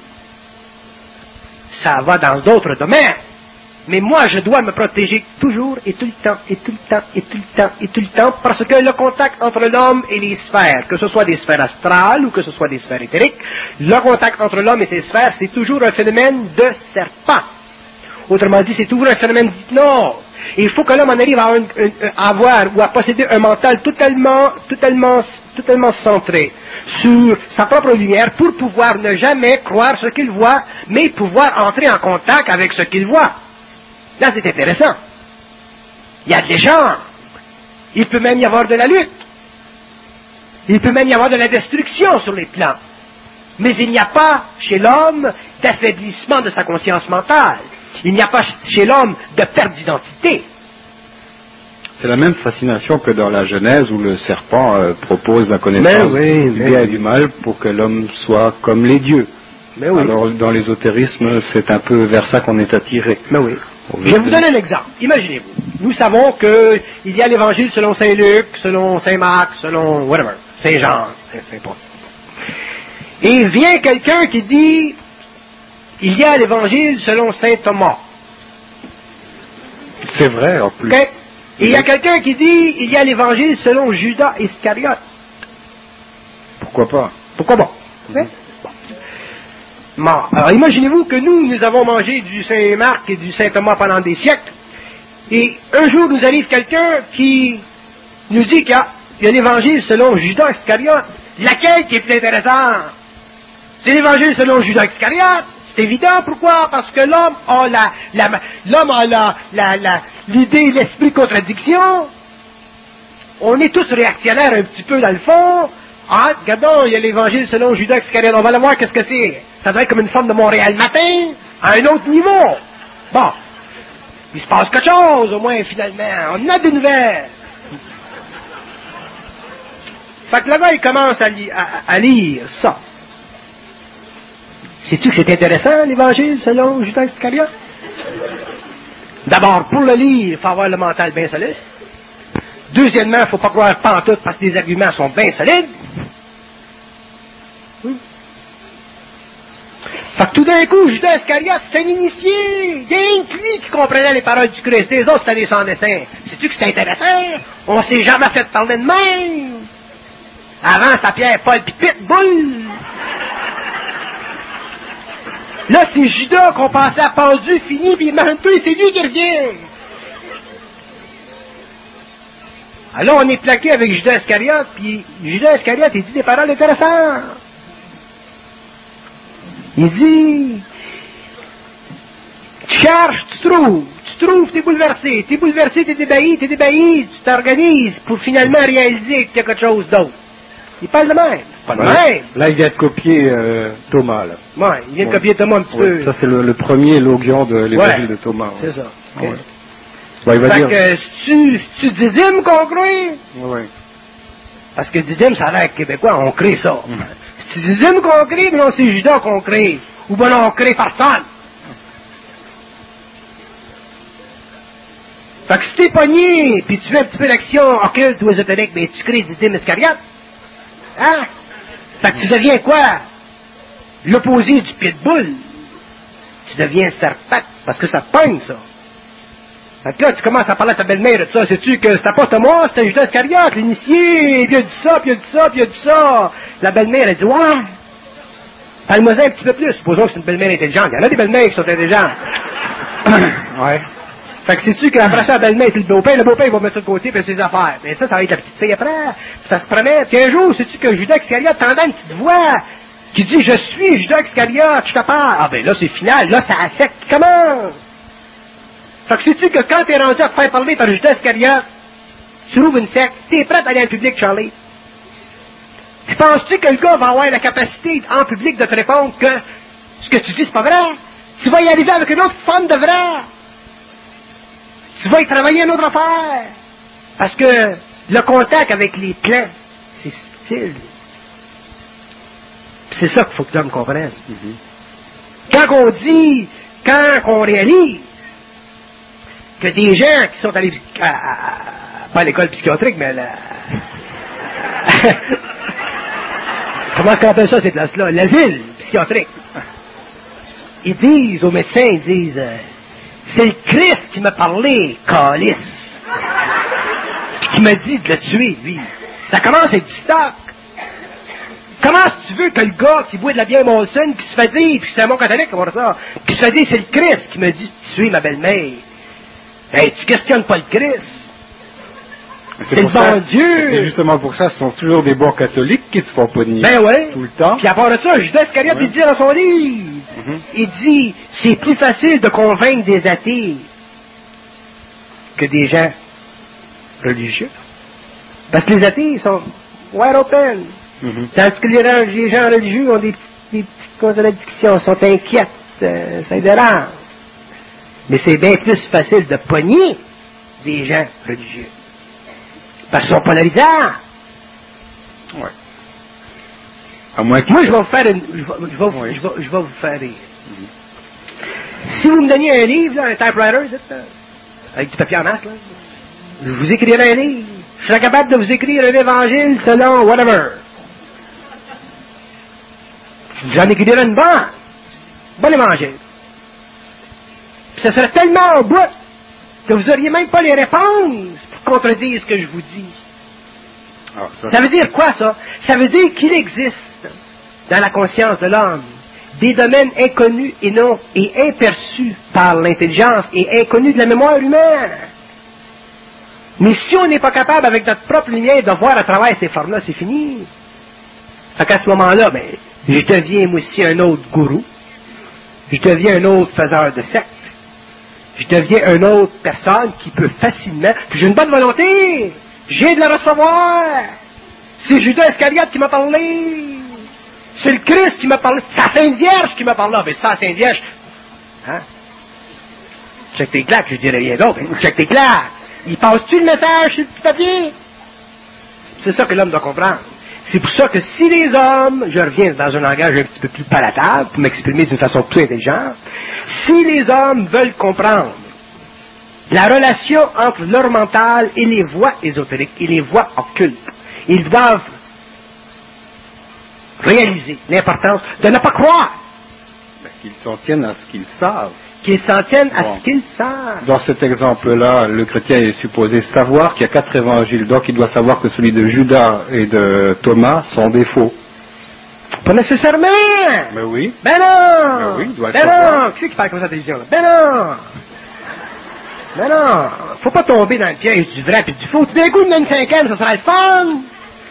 Speaker 1: Ça va dans d'autres domaines. Mais moi, je dois me protéger toujours et tout le temps, et tout le temps, et tout le temps, et tout le temps, parce que le contact entre l'homme et les sphères, que ce soit des sphères astrales ou que ce soit des sphères éthériques, le contact entre l'homme et ses sphères, c'est toujours un phénomène de serpent. Autrement dit, c'est toujours un phénomène d'hypnose. Et il faut que l'homme en arrive à, un, un, à avoir ou à posséder un mental totalement, totalement, totalement centré sur sa propre lumière pour pouvoir ne jamais croire ce qu'il voit, mais pouvoir entrer en contact avec ce qu'il voit. Là, c'est intéressant. Il y a des gens. Il peut même y avoir de la lutte. Il peut même y avoir de la destruction sur les plans. Mais il n'y a pas chez l'homme d'affaiblissement de sa conscience mentale. Il n'y a pas chez l'homme de perte d'identité.
Speaker 2: C'est la même fascination que dans la Genèse où le serpent euh, propose la connaissance
Speaker 1: oui,
Speaker 2: du bien et du mal pour que l'homme soit comme les dieux.
Speaker 1: Mais oui.
Speaker 2: Alors dans l'ésotérisme, c'est un peu vers ça qu'on est attiré.
Speaker 1: Mais oui. Je vais vous donner un exemple. Imaginez-vous. Nous savons qu'il y a l'évangile selon Saint Luc, selon Saint Marc, selon whatever, Saint Jean, Saint Paul. Et vient quelqu'un qui dit, il y a l'évangile selon Saint Thomas.
Speaker 2: C'est vrai en plus.
Speaker 1: Okay? Et il y a quelqu'un qui dit, il y a l'évangile selon Judas Iscariote.
Speaker 2: Pourquoi pas?
Speaker 1: Pourquoi pas? Okay? Bon, alors imaginez-vous que nous, nous avons mangé du Saint-Marc et du Saint-Thomas pendant des siècles, et un jour nous arrive quelqu'un qui nous dit qu'il y a, il y a l'évangile selon Judas Iscariote. Laquelle qui est plus intéressante? C'est l'évangile selon Judas Iscariote. C'est évident, pourquoi? Parce que l'homme a la, la l'homme a la, la, la, l'idée, l'esprit contradiction. On est tous réactionnaires un petit peu dans le fond. Ah, regardons, il y a l'évangile selon Judas Iscariote. On va le voir, qu'est-ce que c'est? Ça doit être comme une forme de Montréal matin, à un autre niveau. Bon. Il se passe quelque chose, au moins, finalement. On a des nouvelles. Fait que là-bas, il commence à, li- à, à lire ça. Sais-tu que c'est intéressant, l'évangile selon Judas Iscariote? D'abord, pour le lire, il faut avoir le mental bien solide. Deuxièmement, il ne faut pas croire pantoute parce que les arguments sont bien solides. Oui. Fait que tout d'un coup, Judas Iscariote, c'est un initié. Il y a un lui qui comprenait les paroles du Christ. Les autres, c'était des sans-dessin. Sais-tu que c'est intéressant? On s'est jamais fait parler de même. Avant, ça Pierre, Paul, pis Pitbull. Là, c'est Judas qu'on pensait à pendu, fini, puis imagine-toi, c'est lui qui revient. Alors, on est plaqué avec Judas Iscariote, puis Judas Iscariote, il dit des paroles intéressantes. Il dit, tu cherches, tu trouves, tu tu trouves, t'es bouleversé. T'es bouleversé, t'es débahi, t'es débahi, tu t'organises pour finalement réaliser qu'il y a quelque chose d'autre. Il parle de même. Pas de
Speaker 2: Voilà.
Speaker 1: même.
Speaker 2: Là, il vient de copier euh, Thomas. Là.
Speaker 1: Ouais, il vient de
Speaker 2: Ouais.
Speaker 1: copier Thomas un petit
Speaker 2: Ouais,
Speaker 1: peu.
Speaker 2: ça, c'est le, le premier logion de l'évangile
Speaker 1: Ouais.
Speaker 2: de Thomas.
Speaker 1: C'est
Speaker 2: Ouais.
Speaker 1: ça.
Speaker 2: Ah
Speaker 1: Okay.
Speaker 2: ouais. Ouais, il va
Speaker 1: Fait
Speaker 2: dire...
Speaker 1: que, si tu, si tu didymes qu'on crée,
Speaker 2: Ouais.
Speaker 1: parce que didyme, ça a l'air québécois, on crée ça.
Speaker 2: Mm.
Speaker 1: Si tu didymes qu'on crée, ben non, c'est Judas qu'on crée. Ou ben non, on crée personne. Fait que si t'es pogné, puis tu fais un petit peu d'action occulte ou ésotérique, ben tu crées didyme Iscariote. Hein? Fait que tu deviens quoi? L'opposé du pitbull. Tu deviens serpent, parce que ça te pogne, ça. Fait que là, tu commences à parler à ta belle-mère de ça. Sais-tu que c'était pas Thomas, c'était Judas Iscariote, l'initié, puis il a dit ça, puis il a dit ça, puis il a dit ça. La belle-mère, elle dit, ouais. Parle-moi un petit peu plus. Supposons que c'est une belle-mère intelligente. Il y en a des belles-mères qui sont intelligentes. Ouais. Fait que sais-tu qu'après ça, la belle-mère, c'est le beau-père. Le beau-père, il va mettre ça de côté, puis ses affaires. Mais ça, ça va être la petite fille après. Ça se promet. Puis un jour, sais-tu que Judas Iscariote t'entend une petite voix qui dit, je suis Judas Iscariote, je te parle. Ah ben là, c'est final. Là, ça a sec. Comment? Fait que sais-tu que quand t'es rendu à te faire parler par Judas Iscariote, tu rouvres une secte, t'es prêt à aller en public, Charlie? Puis penses-tu que le gars va avoir la capacité en public de te répondre que ce que tu dis, c'est pas vrai? Tu vas y arriver avec une autre forme de vrai. Tu vas y travailler une autre affaire. Parce que le contact avec les plans, c'est subtil. Puis c'est ça qu'il faut que l'homme comprenne. Mm-hmm. Quand on dit, quand on réalise que des gens qui sont allés à, à, à, pas à l'école psychiatrique, mais à la... Comment est-ce qu'on appelle ça, ces places-là? L'asile psychiatrique. Ils disent aux médecins, ils disent, euh, c'est le Christ qui m'a parlé, calice. Puis qui m'a dit de le tuer, lui. Ça commence avec du stock. Comment tu veux que le gars qui boit de la bière Molson, qui se fait dire, puis c'est un bon catholique, comment ça, qui se fait dire, c'est le Christ qui m'a dit de tuer ma belle-mère. Hey, tu questionnes pas le Christ. C'est le bon Dieu.
Speaker 2: C'est justement pour ça, ce sont toujours des bons catholiques qui se font pogner.
Speaker 1: Ben ouais.
Speaker 2: Tout le temps.
Speaker 1: Puis à part de ça, Judas Iscariote, ouais. Il dit dans son livre, mm-hmm. Il dit, c'est plus facile de convaincre des athées que des gens religieux. Parce que les athées, ils sont wide open. Mm-hmm. Tandis que les, les gens religieux ont des petites, des petites contradictions, sont inquiètes, euh, ça les dérange. Mais c'est bien plus facile de pogner des gens religieux. Parce qu'ils sont polarisants.
Speaker 2: Ouais. À moins que...
Speaker 1: Moi, je vais vous faire une... Je vais, je vais, ouais. je vais, je vais vous faire rire. Mm-hmm. Si vous me donniez un livre, là, un typewriter, là, avec du papier en masse, là, je vous écrirai un livre. Je serais capable de vous écrire un évangile selon whatever. J'en écrirai une bonne. Bon évangile. Puis ça serait tellement au bout que vous n'auriez même pas les réponses pour contredire ce que je vous dis. Ah, ça, ça veut dire quoi, ça? Ça veut dire qu'il existe dans la conscience de l'homme des domaines inconnus et non et imperçus par l'intelligence et inconnus de la mémoire humaine. Mais si on n'est pas capable, avec notre propre lumière, de voir à travers ces formes-là, c'est fini. Fait qu'à ce moment-là, ben, je deviens moi aussi un autre gourou. Je deviens un autre faiseur de secte. Je deviens une autre personne qui peut facilement... Puis j'ai une bonne volonté. J'ai de la recevoir. C'est Judas Iscariote qui m'a parlé. C'est le Christ qui m'a parlé. C'est la Sainte Vierge qui m'a parlé. Mais c'est la Sainte Vierge. Hein? Check tes claques, je dirais rien d'autre. Check tes claques. Il passe-tu le message sur le petit papier? C'est ça que l'homme doit comprendre. C'est pour ça que si les hommes, je reviens dans un langage un petit peu plus palatable, pour m'exprimer d'une façon plus intelligente, si les hommes veulent comprendre la relation entre leur mental et les voies ésotériques et les voies occultes, ils doivent réaliser l'importance de ne pas croire.
Speaker 2: Ben, qu'ils s'en tiennent à ce qu'ils savent.
Speaker 1: Qu'ils s'en tiennent à
Speaker 2: bon.
Speaker 1: ce qu'ils savent.
Speaker 2: Dans cet exemple-là, le chrétien est supposé savoir qu'il y a quatre évangiles, donc il doit savoir que celui de Judas et de Thomas sont des faux.
Speaker 1: Pas nécessairement!
Speaker 2: Ben oui.
Speaker 1: Ben non!
Speaker 2: Ben oui, il doit le
Speaker 1: ben
Speaker 2: savoir.
Speaker 1: non! Qui c'est qui parle comme ça à la télévision, là? Ben non! Ben non! Faut pas tomber dans le piège du vrai et du faux. Tout d'un coup, une cinquaine, ça sera le fun!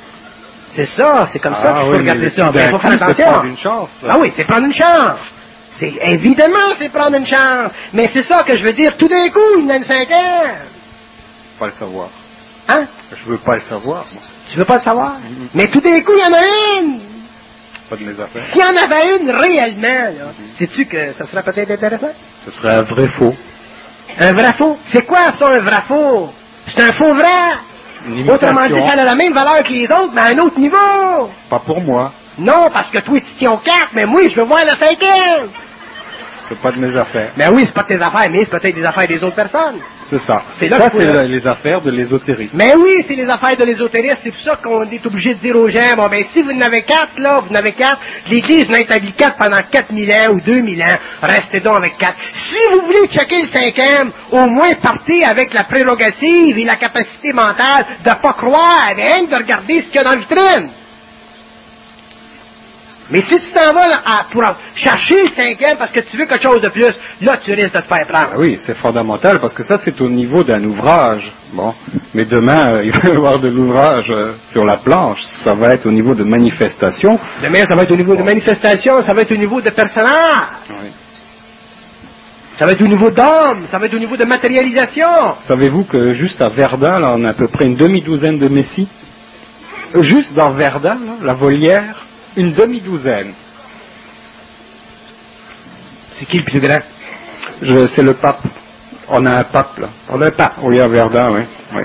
Speaker 1: C'est ça, c'est comme
Speaker 2: ah,
Speaker 1: ça qu'il faut
Speaker 2: oui,
Speaker 1: regarder ça.
Speaker 2: Il
Speaker 1: faut faire attention.
Speaker 2: C'est prendre une chance.
Speaker 1: Ah oui, c'est prendre une chance. C'est, évidemment, c'est prendre une chance. Mais c'est ça que je veux dire. Tout d'un coup, il y en a une cinquième.
Speaker 2: Pas le savoir.
Speaker 1: Hein?
Speaker 2: Je veux pas le savoir, moi.
Speaker 1: Tu veux pas le savoir?
Speaker 2: Mm-hmm.
Speaker 1: Mais tout d'un coup, il y en a une.
Speaker 2: Pas de mes affaires.
Speaker 1: S'il y en avait une réellement, là, mm-hmm. sais-tu que ça serait peut-être intéressant?
Speaker 2: Ce serait un vrai faux.
Speaker 1: Un vrai faux? C'est quoi ça, un vrai faux? C'est un faux vrai. Autrement dit, ça a la même valeur que les autres, mais à un autre niveau.
Speaker 2: Pas pour moi.
Speaker 1: Non, parce que toi, tu tiens aux quatre, mais moi, je veux voir la cinquième.
Speaker 2: C'est pas de mes affaires.
Speaker 1: Ben oui, c'est pas de tes affaires, mais c'est peut-être des affaires des autres personnes.
Speaker 2: C'est ça.
Speaker 1: C'est
Speaker 2: ça,
Speaker 1: là
Speaker 2: c'est la, les affaires de l'ésotérisme.
Speaker 1: Mais oui, c'est les affaires de l'ésotérisme. C'est pour ça qu'on est obligé de dire aux gens, bon ben, si vous en avez quatre, là, vous en avez quatre, l'Église n'a établi quatre pendant quatre mille ans ou deux mille ans, restez donc avec quatre. Si vous voulez checker le cinquième, au moins partez avec la prérogative et la capacité mentale de pas croire, même de regarder ce qu'il y a dans la vitrine. Mais si tu t'en vas là, à, pour chercher le cinquième parce que tu veux quelque chose de plus, là, tu risques de te faire prendre.
Speaker 2: Ah oui, c'est fondamental parce que ça, c'est au niveau d'un ouvrage. Bon, mais demain, euh, il va y avoir de l'ouvrage euh, sur la planche. Ça va être au niveau de manifestation.
Speaker 1: Demain, ça va être au niveau bon. de manifestation, ça va être au niveau de personnage.
Speaker 2: Oui.
Speaker 1: Ça va être au niveau d'homme, ça va être au niveau de matérialisation.
Speaker 2: Savez-vous que juste à Verdun, là, on a à peu près une demi-douzaine de messies. Juste dans Verdun, là, la volière. Une demi-douzaine.
Speaker 1: C'est qui le plus grand?
Speaker 2: Je, c'est le pape. On a un pape, là.
Speaker 1: On a un pape.
Speaker 2: Oui, à Verdun, oui. Oui.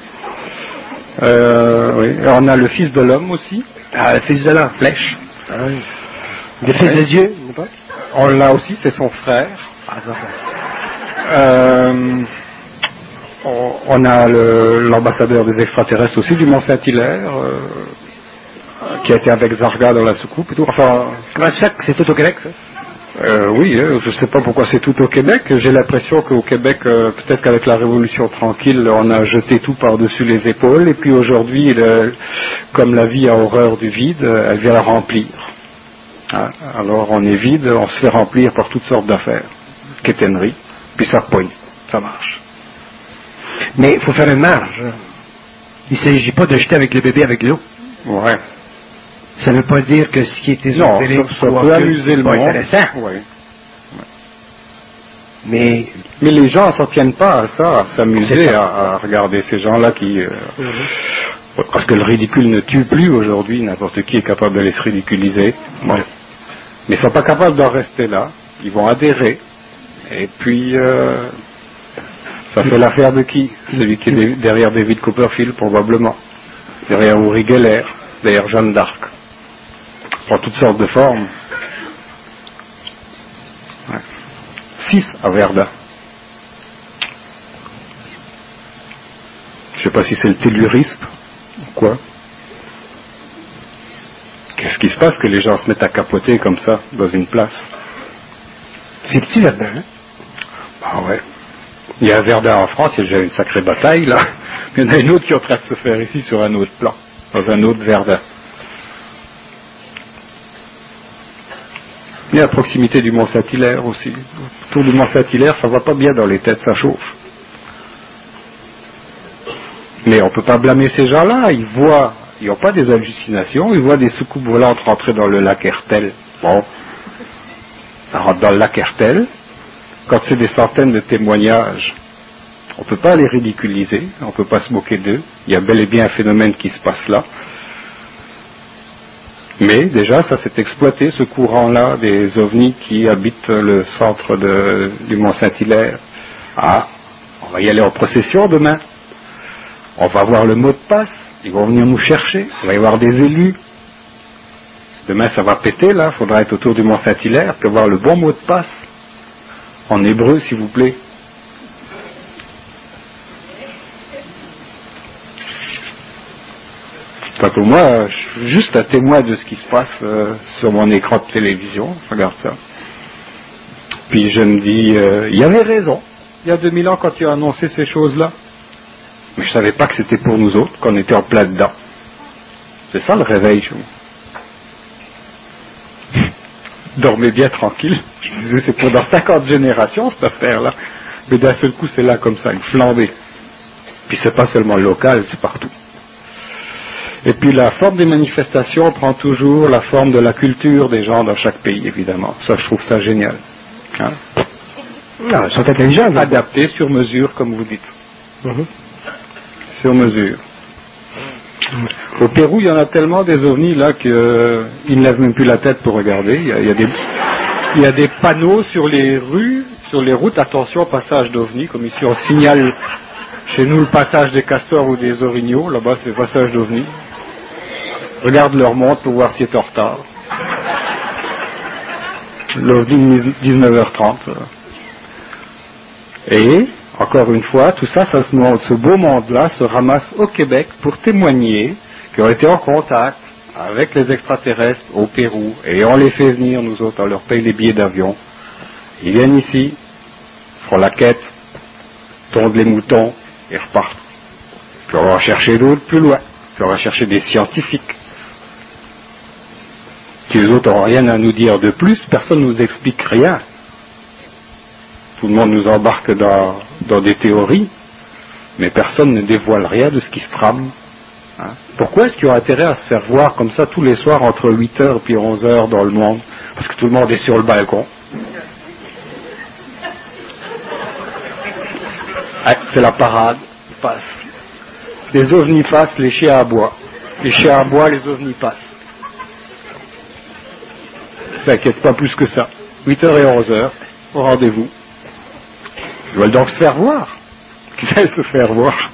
Speaker 2: Euh, oui. On a le Fils de l'homme aussi.
Speaker 1: Ah, le Fils de l'homme, flèche. Ah, oui. Le
Speaker 2: oui.
Speaker 1: Fils de Dieu, pas?
Speaker 2: On l'a aussi, c'est son frère.
Speaker 1: Ah, ça,
Speaker 2: euh, on, on a le, l'ambassadeur des extraterrestres aussi, du Mont-Saint-Hilaire. Euh, qui a été avec Zarga dans la soucoupe et tout. Enfin,
Speaker 1: comment ça fait que c'est tout au Québec, ça?
Speaker 2: Euh, oui, euh, je ne sais pas pourquoi c'est tout au Québec. J'ai l'impression qu'au Québec, euh, peut-être qu'avec la Révolution tranquille, on a jeté tout par-dessus les épaules. Et puis aujourd'hui, le, comme la vie a horreur du vide, elle vient la remplir. Hein? Alors on est vide, on se fait remplir par toutes sortes d'affaires. Quétainerie, puis ça pogne, ça marche.
Speaker 1: Mais il faut faire une marge. Il ne s'agit pas de jeter avec le bébé avec l'eau.
Speaker 2: Ouais.
Speaker 1: Ça ne veut pas dire que ce qui est
Speaker 2: ésotérique, non, ça, ça peut amuser le monde.
Speaker 1: Intéressant.
Speaker 2: Ouais. Ouais.
Speaker 1: Mais,
Speaker 2: mais les gens ne s'en tiennent pas à ça, à s'amuser, à, à regarder ces gens-là qui... Euh, mm-hmm. Parce que le ridicule ne tue plus aujourd'hui, n'importe qui est capable de les se ridiculiser. Bon. Mais ils ne sont pas capables d'en rester là, ils vont adhérer. Et puis, euh, ça fait l'affaire de qui? Celui qui est derrière David Copperfield, probablement. Derrière Uri Geller, derrière Jeanne d'Arc. En toutes sortes de formes. Ouais. Six à Verdun. Je ne sais pas si c'est le tellurisme ou quoi. Qu'est-ce qui se passe que les gens se mettent à capoter comme ça dans une place?
Speaker 1: C'est petit Verdun, hein?
Speaker 2: Ah ouais. Il y a un Verdun en France, il y a déjà une sacrée bataille là. Il y en a une autre qui est en train de se faire ici sur un autre plan, dans un autre Verdun. Il y a à proximité du Mont-Saint-Hilaire aussi. Autour du Mont-Saint-Hilaire, ça va pas bien dans les têtes, ça chauffe. Mais on peut pas blâmer ces gens-là, ils voient, ils n'ont pas des hallucinations, ils voient des soucoupes volantes rentrer dans le lac Hertel. Bon, ça rentre dans le lac Hertel. Quand c'est des centaines de témoignages, on ne peut pas les ridiculiser, on ne peut pas se moquer d'eux. Il y a bel et bien un phénomène qui se passe là. Mais déjà, ça s'est exploité, ce courant-là des ovnis qui habitent le centre de, du Mont-Saint-Hilaire. Ah, on va y aller en procession demain. On va avoir le mot de passe, ils vont venir nous chercher, il va y avoir des élus. Demain, ça va péter, là, il faudra être autour du Mont-Saint-Hilaire, puis avoir le bon mot de passe. En hébreu, s'il vous plaît. Quant à moi, je suis juste un témoin de ce qui se passe euh, sur mon écran de télévision. Je regarde ça. Puis je me dis, euh, il y avait raison. Il y a deux mille ans, quand il a annoncé ces choses-là. Mais je savais pas que c'était pour nous autres, qu'on était en plein dedans. C'est ça le réveil chez moi. Dormez bien tranquille. Je disais, c'est pour dans cinquante générations cette affaire-là. Mais d'un seul coup, c'est là comme ça, une flambée. Puis c'est pas seulement local, c'est partout. Et puis la forme des manifestations prend toujours la forme de la culture des gens dans chaque pays, évidemment. Ça, je trouve ça génial. Hein?
Speaker 1: Non, ils sont intelligents.
Speaker 2: Adaptés sur mesure, comme vous dites.
Speaker 1: Mm-hmm.
Speaker 2: Sur mesure. Au Pérou, il y en a tellement des ovnis là qu'ils euh, ne lèvent même plus la tête pour regarder. Il y a, il y a des, il y a des panneaux sur les rues, sur les routes, attention, passage d'ovnis, comme ici on signale chez nous le passage des castors ou des orignaux, là-bas c'est passage d'ovnis. Regarde leur montre pour voir s'il est en retard. L'ovni dix-neuf heures trente. Et, encore une fois, tout ça, ça se montre, ce beau monde-là se ramasse au Québec pour témoigner qu'ils ont été en contact avec les extraterrestres au Pérou et on les fait venir, nous autres, on leur paye les billets d'avion. Ils viennent ici, font la quête, tondent les moutons et repartent. Puis on va chercher d'autres plus loin. Puis on va chercher des scientifiques. Qui les autres n'ont rien à nous dire de plus, personne ne nous explique rien. Tout le monde nous embarque dans, dans des théories, mais personne ne dévoile rien de ce qui se trame. Hein? Pourquoi est-ce qu'il y a intérêt à se faire voir comme ça tous les soirs entre huit heures et onze heures dans le monde? Parce que tout le monde est sur le balcon. Ouais, c'est la parade. Ils passent. Les ovnis passent, les chiens aboient. Les chiens aboient, les ovnis passent. Ne s'inquiète pas plus que ça. huit heures et onze heures, au rendez-vous. Ils veulent donc se faire voir. Qu'ils aillent se faire voir.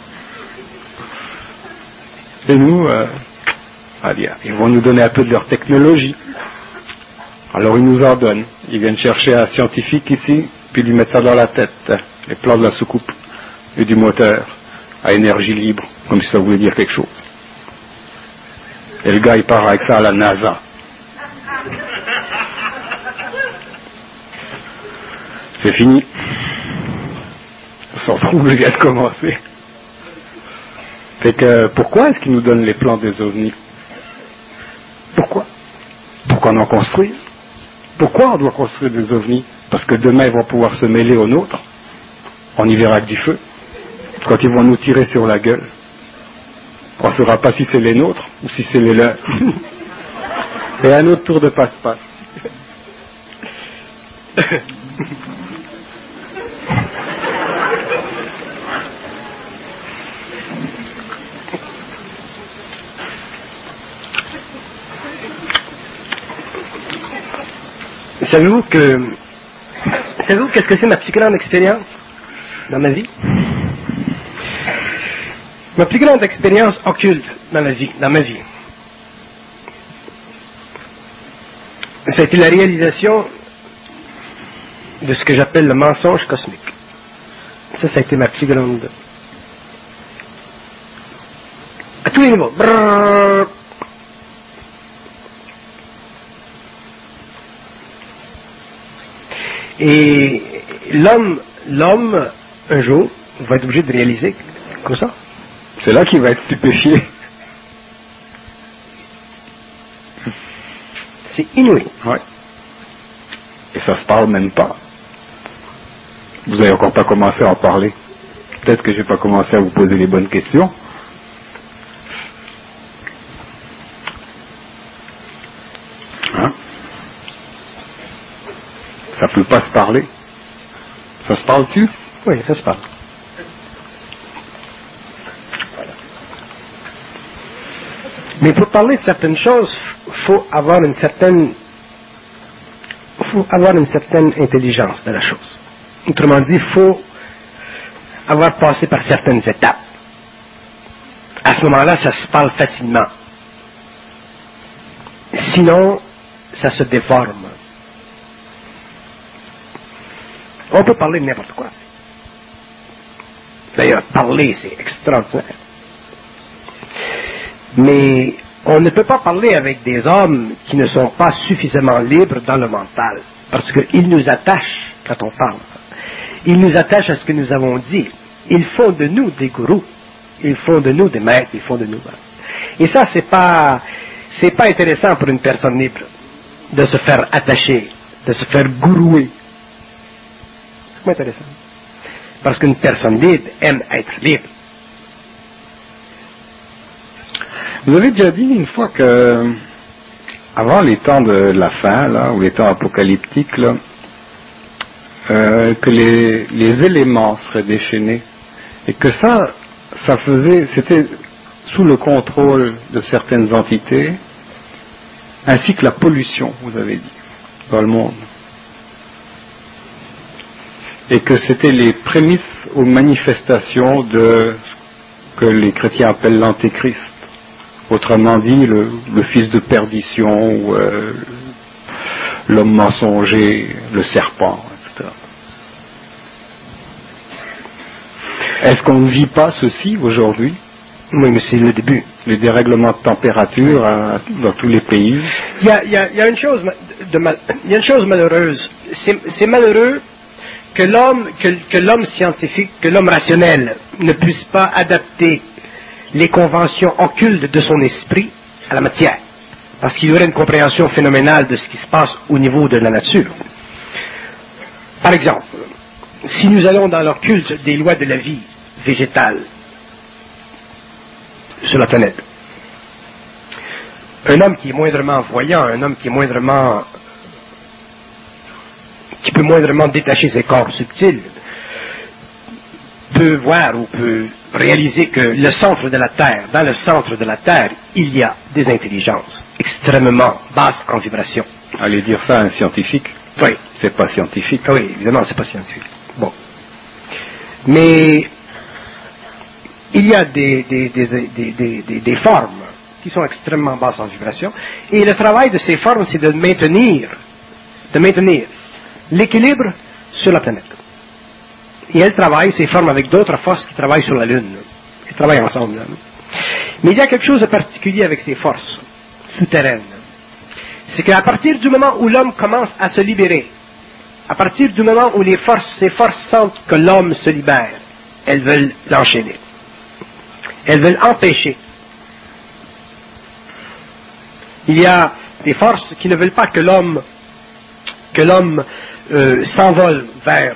Speaker 2: Et nous, euh, allez, ils vont nous donner un peu de leur technologie. Alors ils nous en donnent. Ils viennent chercher un scientifique ici, puis lui mettre ça dans la tête. Les plans de la soucoupe et du moteur à énergie libre, comme si ça voulait dire quelque chose. Et le gars, il part avec ça à la NASA. C'est fini. On s'en trouve, le vient de commencer. Fait que, pourquoi est-ce qu'ils nous donnent les plans des ovnis? Pourquoi? Pour qu'on en construise. Pourquoi on doit construire des ovnis? Parce que demain, ils vont pouvoir se mêler aux nôtres. On y verra que du feu. Quand ils vont nous tirer sur la gueule, on ne saura pas si c'est les nôtres ou si c'est les leurs. Et un autre tour de passe-passe.
Speaker 1: Savez-vous que... Savez-vous qu'est-ce que c'est ma plus grande expérience dans ma vie? Ma plus grande expérience occulte dans la vie, dans ma vie, ça a été la réalisation de ce que j'appelle le mensonge cosmique. Ça, ça a été ma plus grande... À tous les niveaux. Brrr. Et l'homme, l'homme, un jour, va être obligé de réaliser comme ça.
Speaker 2: C'est là qu'il va être stupéfié.
Speaker 1: C'est inouï.
Speaker 2: Ouais. Et ça se parle même pas. Vous n'avez encore pas commencé à en parler. Peut-être que je n'ai pas commencé à vous poser les bonnes questions. Hein? Ça peut pas se parler. Ça se parle-tu?
Speaker 1: Oui, ça se parle. Mais pour parler de certaines choses, il faut avoir une certaine, faut avoir une certaine intelligence de la chose. Autrement dit, il faut avoir passé par certaines étapes. À ce moment-là, ça se parle facilement. Sinon, ça se déforme. On peut parler de n'importe quoi. D'ailleurs, parler, c'est extraordinaire. Mais on ne peut pas parler avec des hommes qui ne sont pas suffisamment libres dans le mental. Parce qu'ils nous attachent quand on parle. Ils nous attachent à ce que nous avons dit. Ils font de nous des gourous. Ils font de nous des maîtres. Ils font de nous... Et ça, c'est pas, c'est pas intéressant pour une personne libre de se faire attacher, de se faire gourouer. C'est pas intéressant. Parce qu'une personne libre aime être libre.
Speaker 2: Vous avez déjà dit une fois que, avant les temps de la fin, là, ou les temps apocalyptiques, là, euh, que les, les éléments seraient déchaînés, et que ça, ça faisait, c'était sous le contrôle de certaines entités, ainsi que la pollution, vous avez dit, dans le monde. Et que c'était les prémices aux manifestations de ce que les chrétiens appellent l'antéchrist. Autrement dit, le, le fils de perdition, ou euh, l'homme mensonger, le serpent, et cetera. Est-ce qu'on ne vit pas ceci aujourd'hui?
Speaker 1: Oui, mais c'est le début.
Speaker 2: Les dérèglements de température hein, dans tous les pays.
Speaker 1: Il y a, il y a, il y a une chose de mal, il y a une chose malheureuse. C'est, c'est malheureux que l'homme, que, que l'homme scientifique, que l'homme rationnel ne puisse pas adapter les conventions occultes de son esprit à la matière. Parce qu'il y aurait une compréhension phénoménale de ce qui se passe au niveau de la nature. Par exemple, si nous allons dans l'occulte des lois de la vie végétale sur la planète, un homme qui est moindrement voyant, un homme qui est moindrement, qui peut moindrement détacher ses corps subtils, peut voir ou peut réaliser que le centre de la Terre, dans le centre de la Terre, il y a des intelligences extrêmement basses en vibration.
Speaker 2: Allez dire ça à un scientifique?
Speaker 1: Oui.
Speaker 2: C'est pas scientifique.
Speaker 1: Oui, évidemment, c'est pas scientifique. Bon. Mais il y a des, des, des, des, des, des, des formes qui sont extrêmement basses en vibration, et le travail de ces formes, c'est de maintenir, de maintenir l'équilibre sur la planète. Et elles travaillent, ces formes, avec d'autres forces qui travaillent sur la Lune. Elles travaillent ensemble. Là. Mais il y a quelque chose de particulier avec ces forces souterraines. C'est qu'à partir du moment où l'homme commence à se libérer, à partir du moment où les forces, ces forces sentent que l'homme se libère, elles veulent l'enchaîner. Elles veulent empêcher. Il y a des forces qui ne veulent pas que l'homme, que l'homme euh, s'envole vers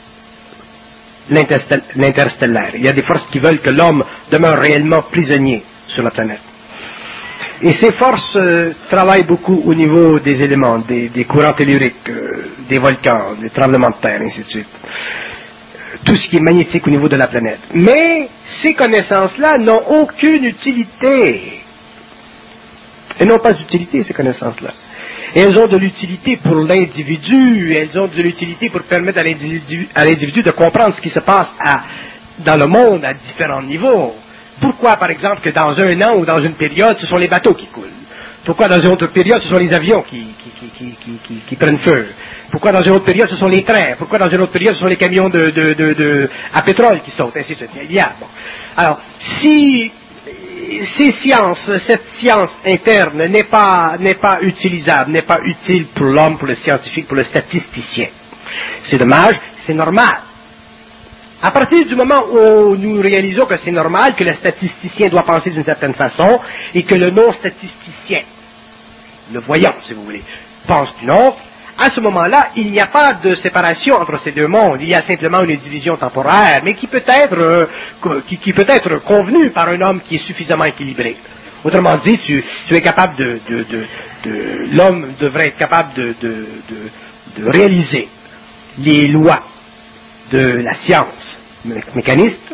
Speaker 1: l'interstellaire. Il y a des forces qui veulent que l'homme demeure réellement prisonnier sur la planète. Et ces forces euh, travaillent beaucoup au niveau des éléments, des, des courants telluriques, euh, des volcans, des tremblements de terre, ainsi de suite. Tout ce qui est magnétique au niveau de la planète. Mais ces connaissances-là n'ont aucune utilité. Elles n'ont pas d'utilité, ces connaissances-là. Elles ont de l'utilité pour l'individu, elles ont de l'utilité pour permettre à l'individu, à l'individu de comprendre ce qui se passe à, dans le monde à différents niveaux. Pourquoi, par exemple, que dans un an ou dans une période, ce sont les bateaux qui coulent? Pourquoi, dans une autre période, ce sont les avions qui, qui, qui, qui, qui, qui, qui prennent feu? Pourquoi, dans une autre période, ce sont les trains? Pourquoi, dans une autre période, ce sont les camions de, de, de, de, à pétrole qui sautent? Ainsi de suite. Il y a, bon. Alors, si ces sciences, cette science interne n'est pas, n'est pas utilisable, n'est pas utile pour l'homme, pour le scientifique, pour le statisticien, c'est dommage, c'est normal. À partir du moment où nous réalisons que c'est normal, que le statisticien doit penser d'une certaine façon, et que le non-statisticien, le voyant, si vous voulez, pense d'une autre, à ce moment-là, il n'y a pas de séparation entre ces deux mondes. Il y a simplement une division temporaire, mais qui peut être, euh, qui, qui peut être convenue par un homme qui est suffisamment équilibré. Autrement dit, tu, tu es capable de, de, de, de l'homme devrait être capable de, de, de, de réaliser les lois de la science mécaniste.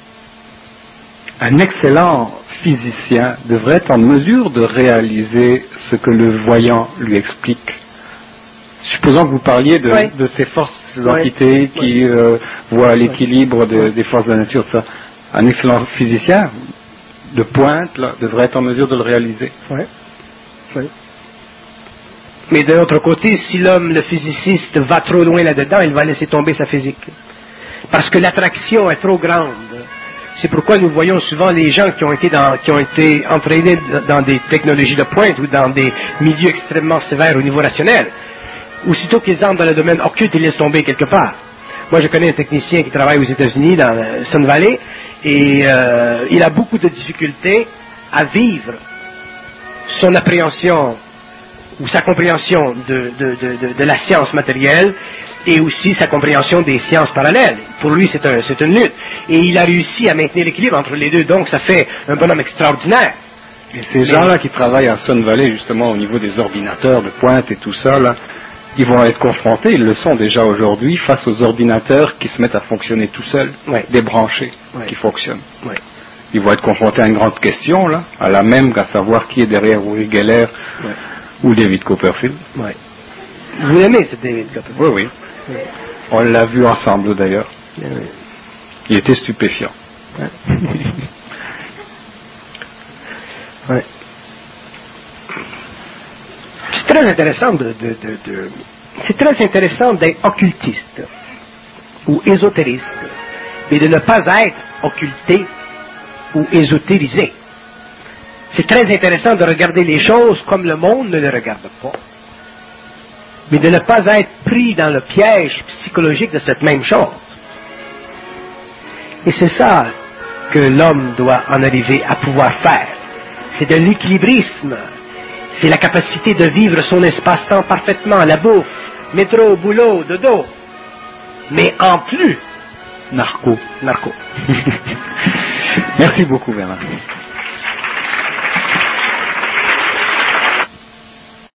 Speaker 2: Un excellent physicien devrait être en mesure de réaliser ce que le voyant lui explique. Supposons que vous parliez de, oui. de ces forces, ces oui. entités qui oui. euh, voient l'équilibre de, oui. des forces de la nature. Ça. Un excellent physicien de pointe là, devrait être en mesure de le réaliser.
Speaker 1: Oui. Oui. Mais de l'autre côté, si l'homme, le physiciste, va trop loin là-dedans, il va laisser tomber sa physique. Parce que l'attraction est trop grande. C'est pourquoi nous voyons souvent les gens qui ont été, dans, qui ont été entraînés dans des technologies de pointe ou dans des milieux extrêmement sévères au niveau rationnel. Aussitôt qu'ils entrent dans le domaine occulte, ils laissent tomber quelque part. Moi, je connais un technicien qui travaille aux États-Unis, dans Sun Valley, et euh, il a beaucoup de difficultés à vivre son appréhension ou sa compréhension de, de, de, de, de la science matérielle et aussi sa compréhension des sciences parallèles. Pour lui, c'est, un, c'est une lutte. Et il a réussi à maintenir l'équilibre entre les deux, donc ça fait un bonhomme extraordinaire.
Speaker 2: Et ces gens-là qui travaillent à Sun Valley, justement, au niveau des ordinateurs de pointe et tout ça, là, ils vont être confrontés, ils le sont déjà aujourd'hui, face aux ordinateurs qui se mettent à fonctionner tout seuls,
Speaker 1: ouais.
Speaker 2: débranchés,
Speaker 1: ouais.
Speaker 2: qui fonctionnent.
Speaker 1: Ouais.
Speaker 2: Ils vont être confrontés à une grande question, là, à la même qu'à savoir qui est derrière Uri Geller
Speaker 1: ouais.
Speaker 2: ou David Copperfield.
Speaker 1: Ouais. Vous l'aimez, ce David Copperfield?
Speaker 2: Oui, oui. Ouais. On l'a vu ensemble, d'ailleurs.
Speaker 1: Ouais.
Speaker 2: Il était stupéfiant.
Speaker 1: Ouais. ouais. C'est très intéressant de, de, de, de... c'est très intéressant d'être occultiste ou ésotériste, mais de ne pas être occulté ou ésotérisé. C'est très intéressant de regarder les choses comme le monde ne les regarde pas, mais de ne pas être pris dans le piège psychologique de cette même chose. Et c'est ça que l'homme doit en arriver à pouvoir faire. C'est de l'équilibrisme. C'est la capacité de vivre son espace-temps parfaitement, la bouffe, métro, boulot, dodo. Mais en plus,
Speaker 2: narco.
Speaker 1: Narco.
Speaker 2: Merci beaucoup, Bernard.